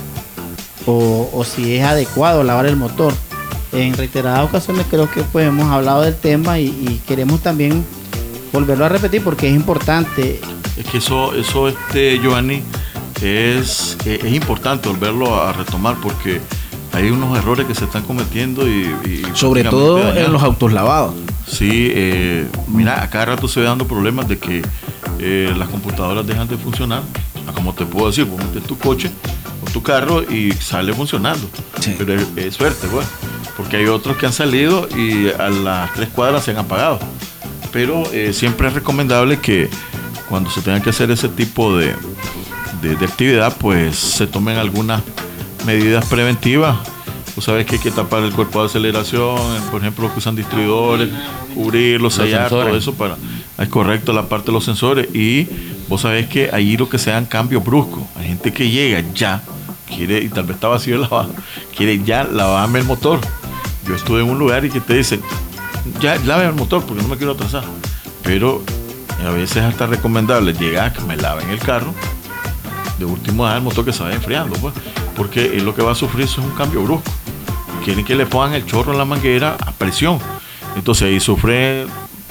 o, o si es adecuado lavar el motor. En reiteradas ocasiones creo que pues hemos hablado del tema y, y queremos también volverlo a repetir porque es importante. Es que eso, eso este, Giovanni, es, es importante volverlo a retomar porque hay unos errores que se están cometiendo y, y sobre todo dañados en los autos lavados. Sí, eh, mira, a cada rato se ve dando problemas de que eh, las computadoras dejan de funcionar. Como te puedo decir, vos metes tu coche o tu carro y sale funcionando. Sí. Pero es, es suerte, pues, porque hay otros que han salido y a las tres cuadras se han apagado. Pero eh, siempre es recomendable que cuando se tenga que hacer ese tipo de, de, de actividad, pues se tomen algunas medidas preventivas. Tú sabes que hay que tapar el cuerpo de aceleración, por ejemplo, los que usan distribuidores, cubrirlo, sellar, todo eso para... Es correcto, la parte de los sensores. Y vos sabés que ahí lo que se dan cambios bruscos. Hay gente que llega ya, quiere, y tal vez está vacío el lavado, quiere ya lavarme el motor. Yo estuve en un lugar y que te dicen, ya lave el motor porque no me quiero atrasar. Pero a veces es hasta recomendable llegar, que me laven el carro, de último dejar el motor que se vaya enfriando, pues, porque es lo que va a sufrir eso es un cambio brusco. Quieren que le pongan el chorro en la manguera a presión. Entonces ahí sufre, eh,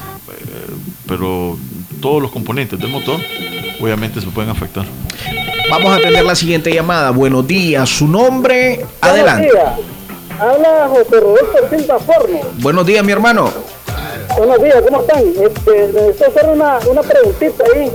pero todos los componentes del motor obviamente se pueden afectar. Vamos a atender la siguiente llamada. Buenos días, su nombre, adelante. Buenos días. Habla José Roberto Silva Forno. Buenos días, mi hermano. Buenos días, ¿cómo están? Este, necesito hacer una, una preguntita ahí.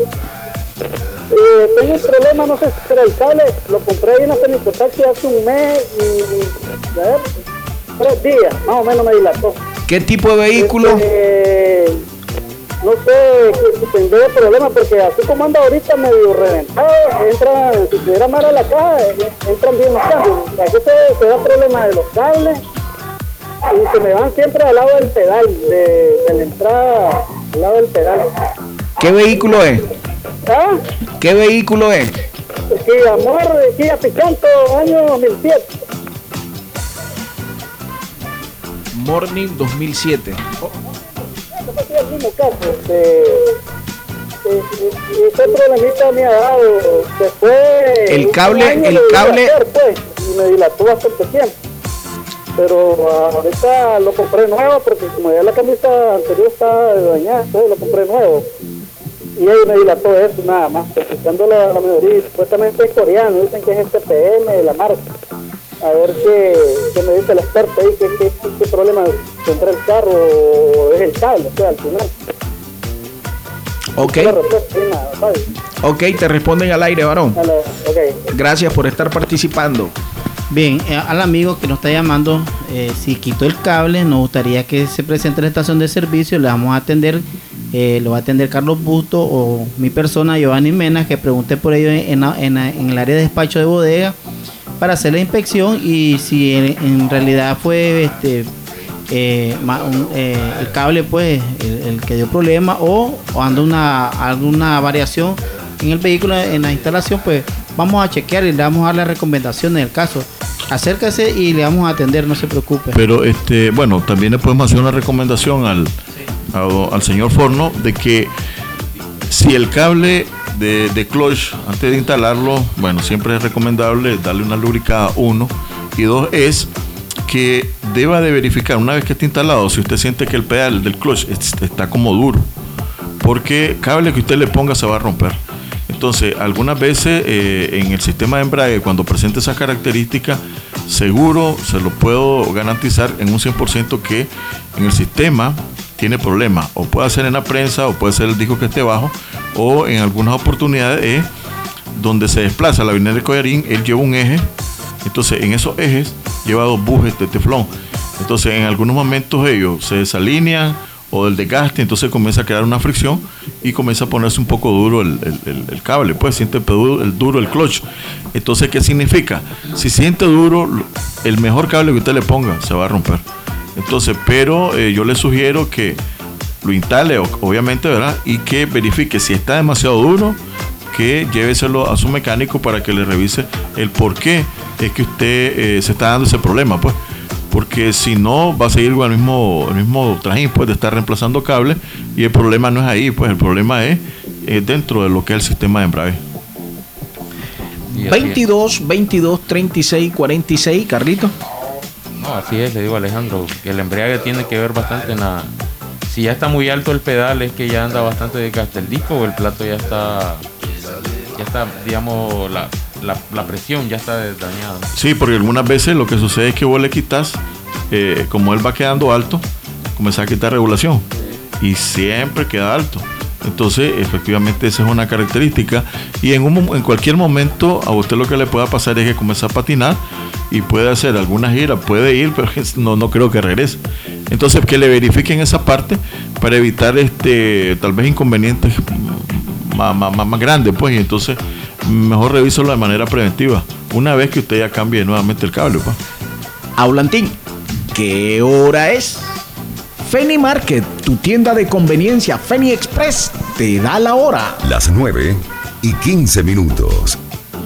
Eh, tengo un problema, no sé si era el cable, lo compré ahí en la Fenico Taxi hace un mes y, a ver, tres días, más o menos me dilató. ¿Qué tipo de vehículo? Este, no sé, si tendré problema porque así como anda ahorita medio reventado, entra, si tuviera mal a la caja, entran bien los cambios. Aquí se, se da problema de los cables y se me van siempre al lado del pedal, de, de la entrada al lado del pedal. ¿Qué vehículo es? ¿Ah? ¿Qué vehículo es? Kia Amor, Kia Picanto, año dos mil siete. Morning dos mil siete. Oh. Este es el mismo caso. Este, este problemita me ha dado. Se fue. El cable, el cable. Hacer, pues, y me dilató bastante tiempo. Pero ahorita lo compré nuevo porque como ya la camisa anterior está dañada, entonces lo compré nuevo. Y ahí me dilató eso nada más, escuchando la, la mayoría, supuestamente es coreano, dicen que es el T P M de la marca. A ver qué, qué me dice el experto ahí, qué, qué, qué, qué problema tendrá el carro o es el cable, o sea, al final. Ok. Nada, ok, te responden al aire, varón. Okay. Gracias por estar participando. Bien, eh, al amigo que nos está llamando, eh, si quitó el cable, nos gustaría que se presente a la estación de servicio, le vamos a atender. Eh, lo va a atender Carlos Busto o mi persona, Giovanni Mena, que pregunte por ello en, en, en, en el área de despacho de bodega para hacer la inspección y si en, en realidad fue este eh, un, eh, el cable pues el, el que dio problema o, o anda una alguna variación en el vehículo, en la instalación, pues vamos a chequear y le vamos a dar la recomendación en el caso. Acércase y le vamos a atender, no se preocupe. Pero este bueno, también le podemos hacer una recomendación al al señor Forno de que si el cable de, de clutch antes de instalarlo, bueno, siempre es recomendable darle una lubricada, uno, y dos es que deba de verificar una vez que esté instalado si usted siente que el pedal del clutch está como duro, porque cable que usted le ponga se va a romper. Entonces algunas veces eh, en el sistema de embrague, cuando presente esas características, seguro se lo puedo garantizar en un cien por ciento que en el sistema tiene problemas, o puede ser en la prensa, o puede ser el disco que esté bajo, o en algunas oportunidades es donde se desplaza la binera del collarín, él lleva un eje, entonces en esos ejes lleva dos bujes de teflón, entonces en algunos momentos ellos se desalinean o del desgaste, entonces comienza a crear una fricción y comienza a ponerse un poco duro el, el, el, el cable, pues siente el, el duro el clutch. Entonces, ¿qué significa? Si siente duro, el mejor cable que usted le ponga se va a romper. Entonces, pero eh, yo le sugiero que lo instale, obviamente, ¿verdad? Y que verifique si está demasiado duro, que lléveselo a su mecánico para que le revise el por qué es que usted eh, se está dando ese problema, pues. Porque si no, va a seguir con el mismo, el mismo trajín, pues, de estar reemplazando cables, y el problema no es ahí, pues el problema es eh, dentro de lo que es el sistema de embrague. veintidós, veintidós, treinta y seis, cuarenta y seis, Carlito. No, así es, le digo a Alejandro, que el embrague tiene que ver bastante en la... Si ya está muy alto el pedal, es que ya anda bastante desgaste el disco, o el plato ya está, ya está, digamos, la, la, la presión ya está dañada. Sí, porque algunas veces lo que sucede es que vos le quitas, eh, como él va quedando alto, comenzás a quitar regulación, y siempre queda alto. Entonces, efectivamente, esa es una característica, y en, un, en cualquier momento a usted lo que le pueda pasar es que comienza a patinar y puede hacer alguna gira, puede ir, pero no, no creo que regrese. Entonces, que le verifiquen esa parte para evitar este tal vez inconvenientes más, más, más grandes, pues, y entonces mejor revísalo de manera preventiva una vez que usted ya cambie nuevamente el cable, pues. Aulantín, ¿qué hora es? Feni Market, tu tienda de conveniencia Feni Express, te da la hora. Las nueve y quince minutos.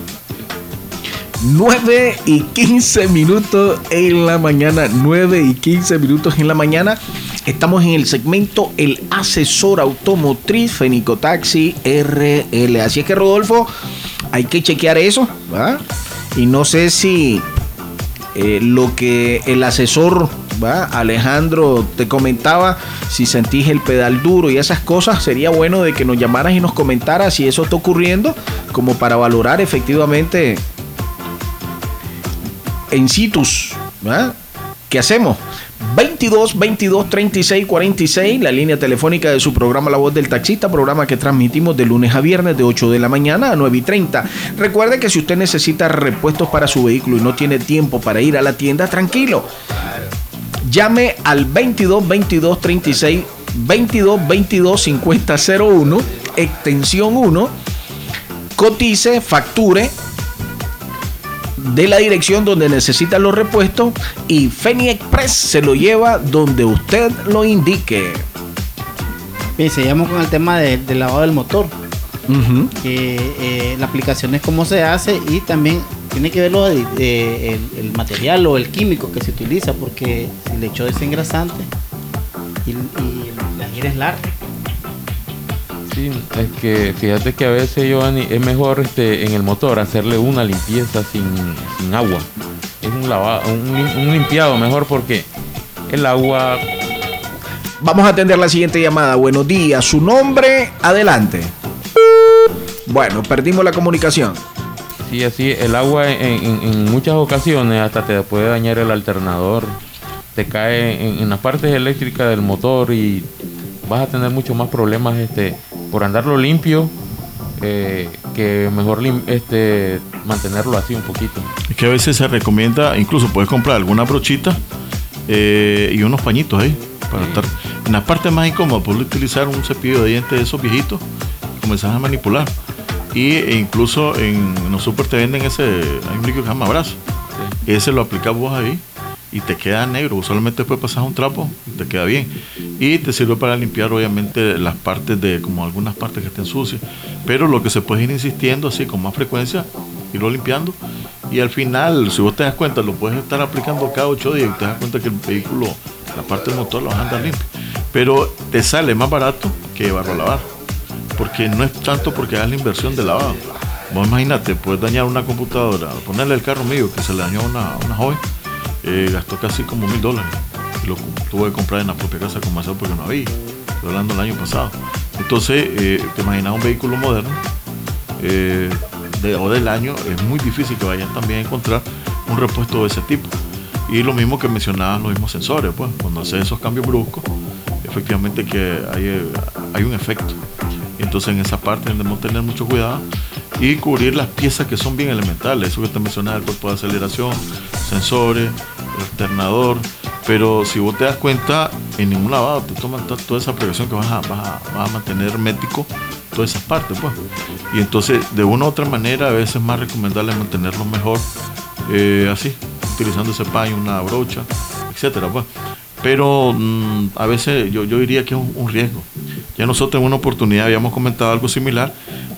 nueve y quince minutos en la mañana. nueve y quince minutos en la mañana. Estamos en el segmento El Asesor Automotriz Fenicotaxi R L. Así es que, Rodolfo, hay que chequear eso, ¿va? Y no sé si eh, lo que el asesor, ¿va?, Alejandro, te comentaba, si sentís el pedal duro y esas cosas, sería bueno de que nos llamaras y nos comentaras si eso está ocurriendo, como para valorar efectivamente en situs, ¿verdad? ¿Qué hacemos? veintidós, veintidós, treinta y seis, cuarenta y seis, la línea telefónica de su programa La Voz del Taxista, programa que transmitimos de lunes a viernes de ocho de la mañana a nueve y treinta. Recuerde que si usted necesita repuestos para su vehículo y no tiene tiempo para ir a la tienda, tranquilo. Llame al veintidós, veintidós, treinta y seis, veintidós, veintidós, cincuenta, cero uno, extensión uno, cotice, facture de la dirección donde necesita los repuestos y Feni Express se lo lleva donde usted lo indique. Bien, seguimos con el tema de, del lavado del motor. Uh-huh. Que eh, la aplicación es cómo se hace y también tiene que ver lo de, de, el, el material o el químico que se utiliza, porque si le echó desengrasante y, y la gira es larga. Sí, es que fíjate que a veces, Giovanni, es mejor este en el motor hacerle una limpieza sin, sin agua. Es un lavado, un, un limpiado mejor, porque el agua... Vamos a atender la siguiente llamada. Buenos días, su nombre, adelante. Bueno, perdimos la comunicación. Sí, así, el agua en, en, en muchas ocasiones hasta te puede dañar el alternador, te cae en, en las partes eléctricas del motor y vas a tener mucho más problemas este por andarlo limpio, eh, que mejor lim, este mantenerlo así un poquito. Es que a veces se recomienda, incluso puedes comprar alguna brochita eh, y unos pañitos ahí para sí. estar en la parte más incómoda. Puedes utilizar un cepillo de dientes de esos viejitos, comenzás a manipular. Y e incluso en, en los super te venden ese, hay un líquido que se llama Abrazo, sí. Ese lo aplicas vos ahí y te queda negro. Solamente después pasas un trapo y te queda bien, y te sirve para limpiar obviamente las partes de, como algunas partes que estén sucias, pero lo que se puede ir insistiendo así con más frecuencia, irlo limpiando, y al final, si vos te das cuenta, lo puedes estar aplicando cada ocho días y te das cuenta que el vehículo, la parte del motor la vas a andar limpia, pero te sale más barato que llevarlo a lavar, porque no es tanto porque hagas la inversión de lavado. Vos imagínate, puedes dañar una computadora, ponerle el carro mío que se le dañó a una, una joven, eh, gastó casi como mil dólares, y lo tuve que comprar en la propia casa comercial porque no había, estoy hablando del año pasado. Entonces, eh, te imaginas un vehículo moderno eh, de, o del año, es muy difícil que vayan también a encontrar un repuesto de ese tipo. Y lo mismo que mencionaban los mismos sensores, pues cuando haces esos cambios bruscos, efectivamente que hay, hay un efecto. Entonces en esa parte debemos tener mucho cuidado y cubrir las piezas que son bien elementales, eso que te mencionaba, el cuerpo de aceleración, sensores, el alternador. Pero si vos te das cuenta, en ningún lavado te toman toda esa precaución que vas a, vas a, vas a mantener hermético todas esas partes, pues. Y entonces de una u otra manera a veces es más recomendable mantenerlo mejor eh, así, utilizando ese paño, una brocha, etcétera, pues. Pero mmm, a veces yo, yo diría que es un, un riesgo. Ya nosotros en una oportunidad habíamos comentado algo similar,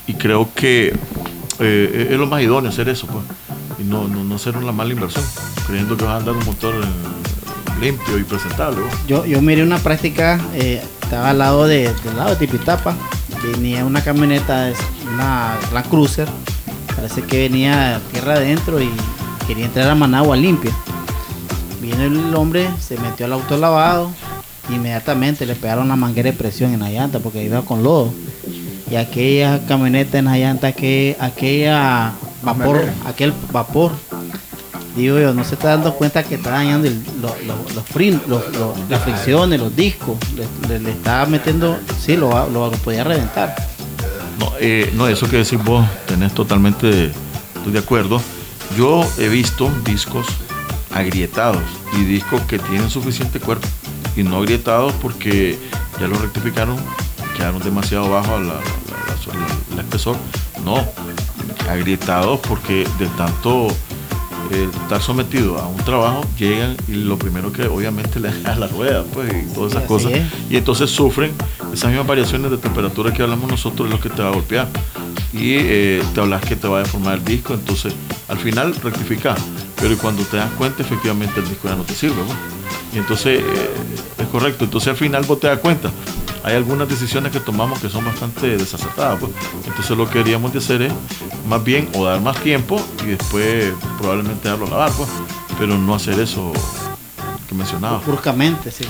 y creo que eh, es lo más idóneo hacer eso, pues, y no, no, no hacer una mala inversión, creyendo que vas a andar un motor eh, limpio y presentable. Pues. Yo, yo miré una práctica, eh, estaba al lado de, del lado de Tipitapa, venía una camioneta, una Land Cruiser, parece que venía tierra adentro y quería entrar a Managua limpia. Viene el hombre, se metió al auto lavado, inmediatamente le pegaron la manguera de presión en la llanta porque iba con lodo. Y aquella camioneta en la llanta, que, aquella vapor, aquel vapor, digo yo, no se está dando cuenta que está dañando el, lo, lo, los, frin, los, los, las fricciones, los discos, le, le, le está metiendo, sí, lo, lo, lo podía reventar. No, eh, no, eso que decís vos, tenés totalmente, estoy de acuerdo. Yo he visto discos agrietados y discos que tienen suficiente cuerpo y no agrietados porque ya lo rectificaron, quedaron demasiado bajos la, la, la, la espesor. No, agrietados porque de tanto eh, estar sometido a un trabajo llegan y lo primero que obviamente le dan a la rueda, pues, y todas esas cosas, y entonces sufren esas mismas variaciones de temperatura que hablamos nosotros, es lo que te va a golpear y eh, te hablas que te va a deformar el disco. Entonces al final rectificar, pero cuando te das cuenta efectivamente el disco ya no te sirve, ¿no? Y entonces eh, es correcto, entonces al final vos te das cuenta hay algunas decisiones que tomamos que son bastante desacertadas, pues. Entonces lo que deberíamos de hacer es más bien o dar más tiempo y después probablemente darlo a lavar, pues, pero no hacer eso que mencionaba bruscamente, sí.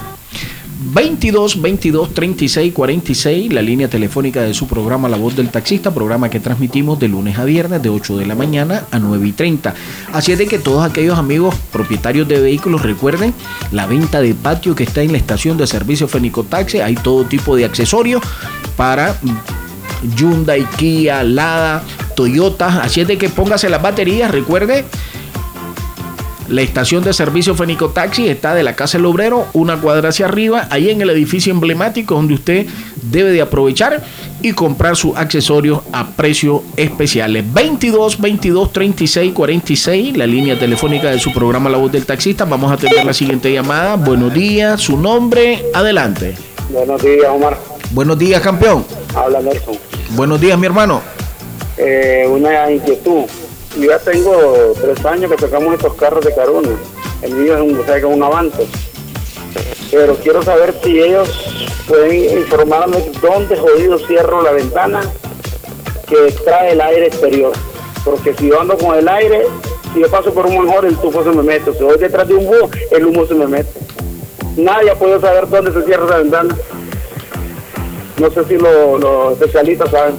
veintidós, veintidós, treinta y seis, cuarenta y seis, la línea telefónica de su programa La Voz del Taxista, programa que transmitimos de lunes a viernes de ocho de la mañana a nueve y treinta. Así es de que todos aquellos amigos propietarios de vehículos recuerden la venta de patio que está en la estación de servicio Fenicotaxi. Hay todo tipo de accesorios para Hyundai, Kia, Lada, Toyota. Así es de que póngase las baterías, recuerde. La estación de servicio Fenicotaxi está de la Casa del Obrero, una cuadra hacia arriba, ahí en el edificio emblemático donde usted debe de aprovechar y comprar sus accesorios a precios especiales. veintidós, veintidós, treinta y seis, cuarenta y seis, la línea telefónica de su programa La Voz del Taxista. Vamos a tener la siguiente llamada. Buenos días, su nombre, adelante. Buenos días, Omar. Buenos días, campeón. Habla Nelson. Buenos días, mi hermano. Eh, una inquietud. Yo ya tengo tres años que tocamos estos carros de Caruna. El mío es un, o sea, que es un Avante. Pero quiero saber si ellos pueden informarme dónde jodido cierro la ventana que trae el aire exterior. Porque si yo ando con el aire, si yo paso por un manjón, el tufo se me mete. Si voy detrás de un búho, el humo se me mete. Nadie ha podido saber dónde se cierra esa ventana. No sé si los lo especialistas saben.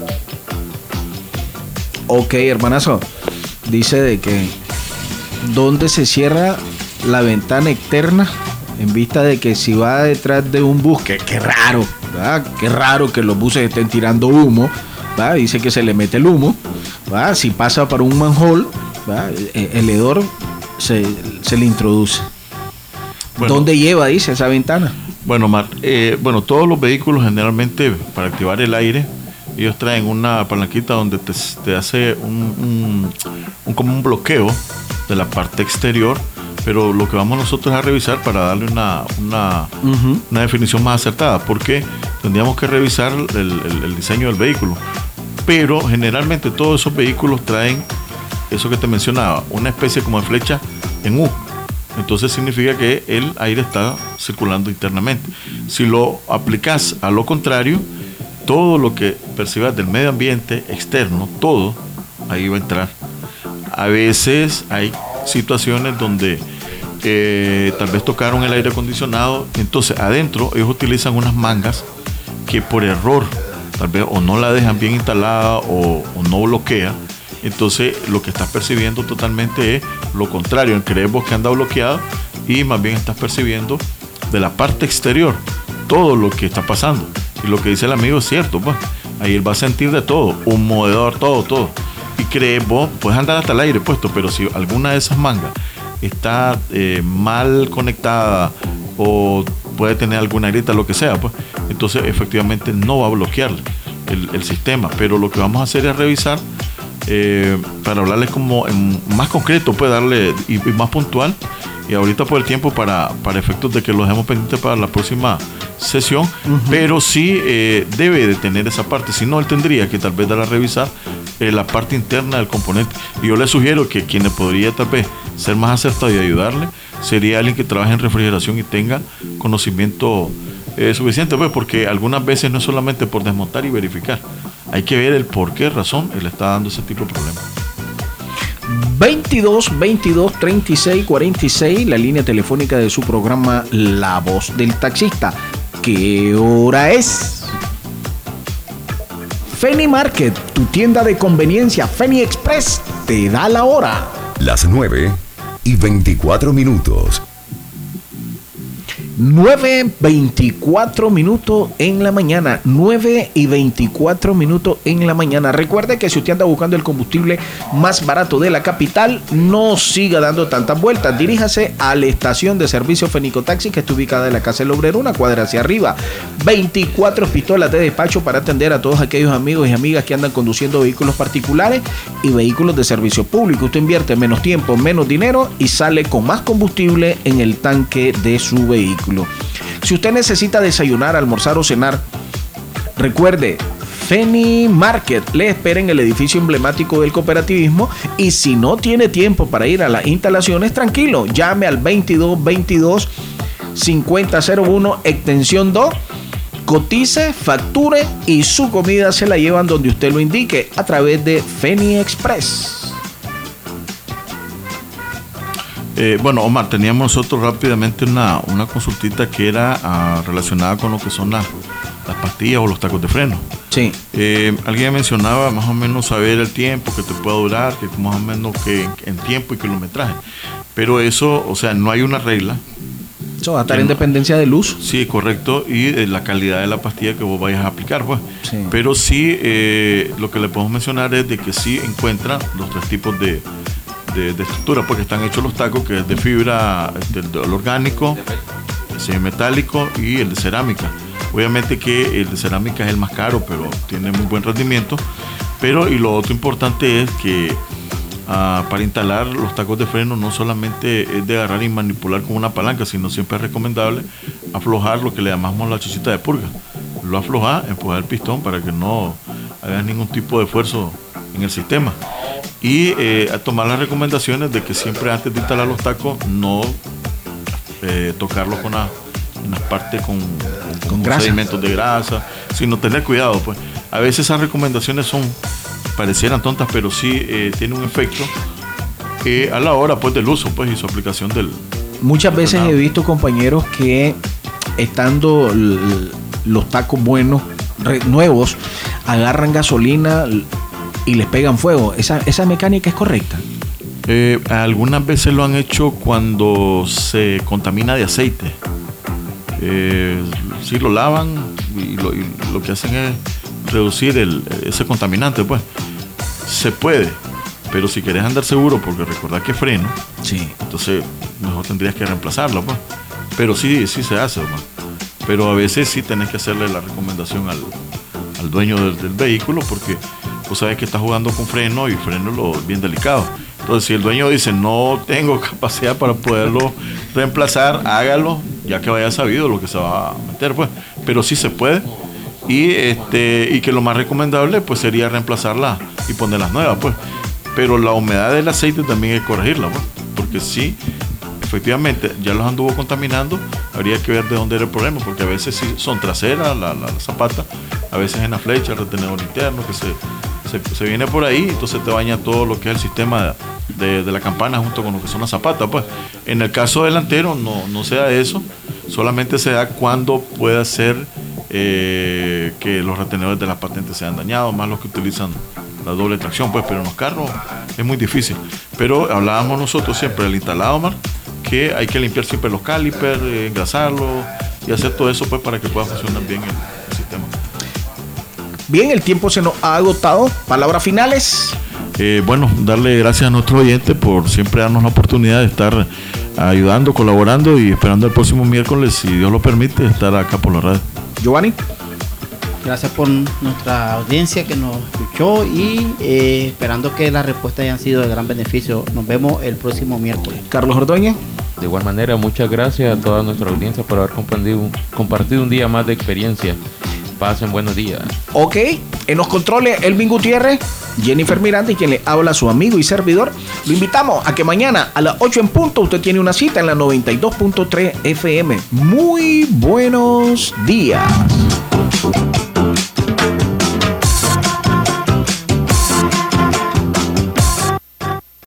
Ok, hermanazo. Dice de que dónde se cierra la ventana externa en vista de que si va detrás de un bus, que qué raro, ¿verdad? Qué raro que los buses estén tirando humo, ¿verdad? Dice que se le mete el humo, ¿verdad? Si pasa para un manhole, ¿verdad? El, el hedor se, se le introduce. Bueno, ¿dónde lleva, dice, esa ventana? Bueno, Mar, eh, bueno, todos los vehículos generalmente para activar el aire ellos traen una palanquita donde te, te hace un, un, un como un bloqueo de la parte exterior, pero lo que vamos nosotros a revisar para darle una, una, uh-huh. una definición más acertada, porque tendríamos que revisar el, el, el diseño del vehículo, pero generalmente todos esos vehículos traen eso que te mencionaba, una especie como de flecha en U. Entonces significa que el aire está circulando internamente. Si lo aplicas a lo contrario, todo lo que percibas del medio ambiente externo, todo, ahí va a entrar. A veces hay situaciones donde eh, tal vez tocaron el aire acondicionado, entonces adentro ellos utilizan unas mangas que por error, tal vez o no la dejan bien instalada o, o no bloquea. Entonces lo que estás percibiendo totalmente es lo contrario, crees vos que anda bloqueado y más bien estás percibiendo de la parte exterior todo lo que está pasando. Y lo que dice el amigo es cierto, pues. Ahí él va a sentir de todo, un movedor, todo, todo. Y crees vos, puedes andar hasta el aire puesto, pero si alguna de esas mangas está eh, mal conectada o puede tener alguna grieta, lo que sea, pues, entonces efectivamente no va a bloquear el, el sistema. Pero lo que vamos a hacer es revisar eh, para hablarles como en, más concreto, pues darle y, y más puntual, y ahorita por el tiempo para, para efectos de que lo dejemos pendiente para la próxima sesión, uh-huh. pero sí eh, debe de tener esa parte, si no él tendría que tal vez dar a revisar eh, la parte interna del componente, y yo le sugiero que quien le podría tal vez ser más acertado y ayudarle sería alguien que trabaje en refrigeración y tenga conocimiento eh, suficiente, pues, porque algunas veces no es solamente por desmontar y verificar, hay que ver el por qué razón él está dando ese tipo de problemas. veintidós, veintidós, treinta y seis, cuarenta y seis, la línea telefónica de su programa La Voz del Taxista. ¿Qué hora es? Feni Market, tu tienda de conveniencia Feni Express, te da la hora. Las nueve y veinticuatro minutos. nueve veinticuatro minutos en la mañana. nueve y veinticuatro minutos en la mañana. Recuerde que si usted anda buscando el combustible más barato de la capital, no siga dando tantas vueltas. Diríjase a la estación de servicio Fenicotaxi, que está ubicada en la Casa del Obrero, una cuadra hacia arriba. veinticuatro pistolas de despacho para atender a todos aquellos amigos y amigas que andan conduciendo vehículos particulares y vehículos de servicio público. Usted invierte menos tiempo, menos dinero y sale con más combustible en el tanque de su vehículo. Si usted necesita desayunar, almorzar o cenar, recuerde, Feni Market le espera en el edificio emblemático del cooperativismo, y si no tiene tiempo para ir a las instalaciones, tranquilo, llame al veintidós, veintidós, cincuenta cero uno, extensión dos, cotice, facture y su comida se la llevan donde usted lo indique a través de Feni Express. Eh, bueno, Omar, teníamos nosotros rápidamente una, una consultita que era uh, relacionada con lo que son las, las pastillas o los tacos de freno. Sí. Eh, alguien mencionaba más o menos saber el tiempo que te puede durar, que más o menos que en tiempo y kilometraje. Pero eso, o sea, no hay una regla. Eso va a estar en dependencia del uso. Sí, correcto, y de la calidad de la pastilla que vos vayas a aplicar, pues. Sí. Pero sí, eh, lo que le podemos mencionar es de que sí encuentra los tres tipos de De, de estructura, porque están hechos los tacos, que es de fibra, del, del orgánico, semimetálico y el de cerámica. Obviamente que el de cerámica es el más caro, pero tiene muy buen rendimiento. Pero, y lo otro importante es que uh, para instalar los tacos de freno no solamente es de agarrar y manipular con una palanca, sino siempre es recomendable aflojar lo que le llamamos la chocita de purga. Lo aflojas, empujar el pistón para que no hagas ningún tipo de esfuerzo en el sistema. Y eh, a tomar las recomendaciones de que siempre antes de instalar los tacos no eh, tocarlos con las una partes con, con, con sedimentos de grasa, sino tener cuidado, pues. A veces esas recomendaciones son, parecieran tontas, pero sí eh, tienen un efecto eh, a la hora, pues, del uso, pues, y su aplicación del. Muchas veces he visto compañeros que estando l- los tacos buenos, re- nuevos, agarran gasolina y les pegan fuego. ¿Esa, esa mecánica es correcta? Eh, algunas veces lo han hecho cuando se contamina de aceite. Eh, sí, lo lavan y lo, y lo que hacen es reducir el, ese contaminante, pues. Se puede, pero si querés andar seguro, porque recordad que freno, sí, entonces mejor tendrías que reemplazarlo, pues. Pero sí, sí se hace, pues. Pero a veces sí tenés que hacerle la recomendación al, al dueño del, del vehículo, porque tú sabes que estás jugando con freno y freno lo bien delicado. Entonces, si el dueño dice no tengo capacidad para poderlo reemplazar, hágalo, ya que vaya sabido lo que se va a meter, pues. Pero sí se puede. Y este y que lo más recomendable pues sería reemplazarla y ponerlas nuevas, pues. Pero la humedad del aceite también hay que corregirla, pues. Porque sí, efectivamente, ya los anduvo contaminando, habría que ver de dónde era el problema, porque a veces sí son traseras, la, la, la zapata, a veces en la flecha, el retenedor interno, que se, se, se viene por ahí, entonces te baña todo lo que es el sistema de, de la campana junto con lo que son las zapatas, pues. En el caso delantero no, no se da eso, solamente se da cuando pueda ser eh, que los retenedores de las patentes sean dañados, más los que utilizan la doble tracción, pues, pero en los carros es muy difícil. Pero hablábamos nosotros siempre del instalado, Omar, que hay que limpiar siempre los calipers, eh, engrasarlos y hacer todo eso, pues, para que pueda funcionar bien el, el sistema. Bien, el tiempo se nos ha agotado. Palabras finales. Eh, bueno, darle gracias a nuestros oyentes por siempre darnos la oportunidad de estar ayudando, colaborando y esperando el próximo miércoles, si Dios lo permite, estar acá por la radio. Giovanni. Gracias por nuestra audiencia que nos escuchó y eh, esperando que las respuestas hayan sido de gran beneficio. Nos vemos el próximo miércoles. Carlos Ordóñez. De igual manera, muchas gracias a toda nuestra audiencia por haber compartido, compartido un día más de experiencia. Pasen buenos días. Ok, en los controles, Elvin Gutiérrez, Jennifer Miranda y quien le habla, su amigo y servidor. Lo invitamos a que mañana a las ocho en punto usted tiene una cita en la noventa y dos punto tres F M. Muy buenos días.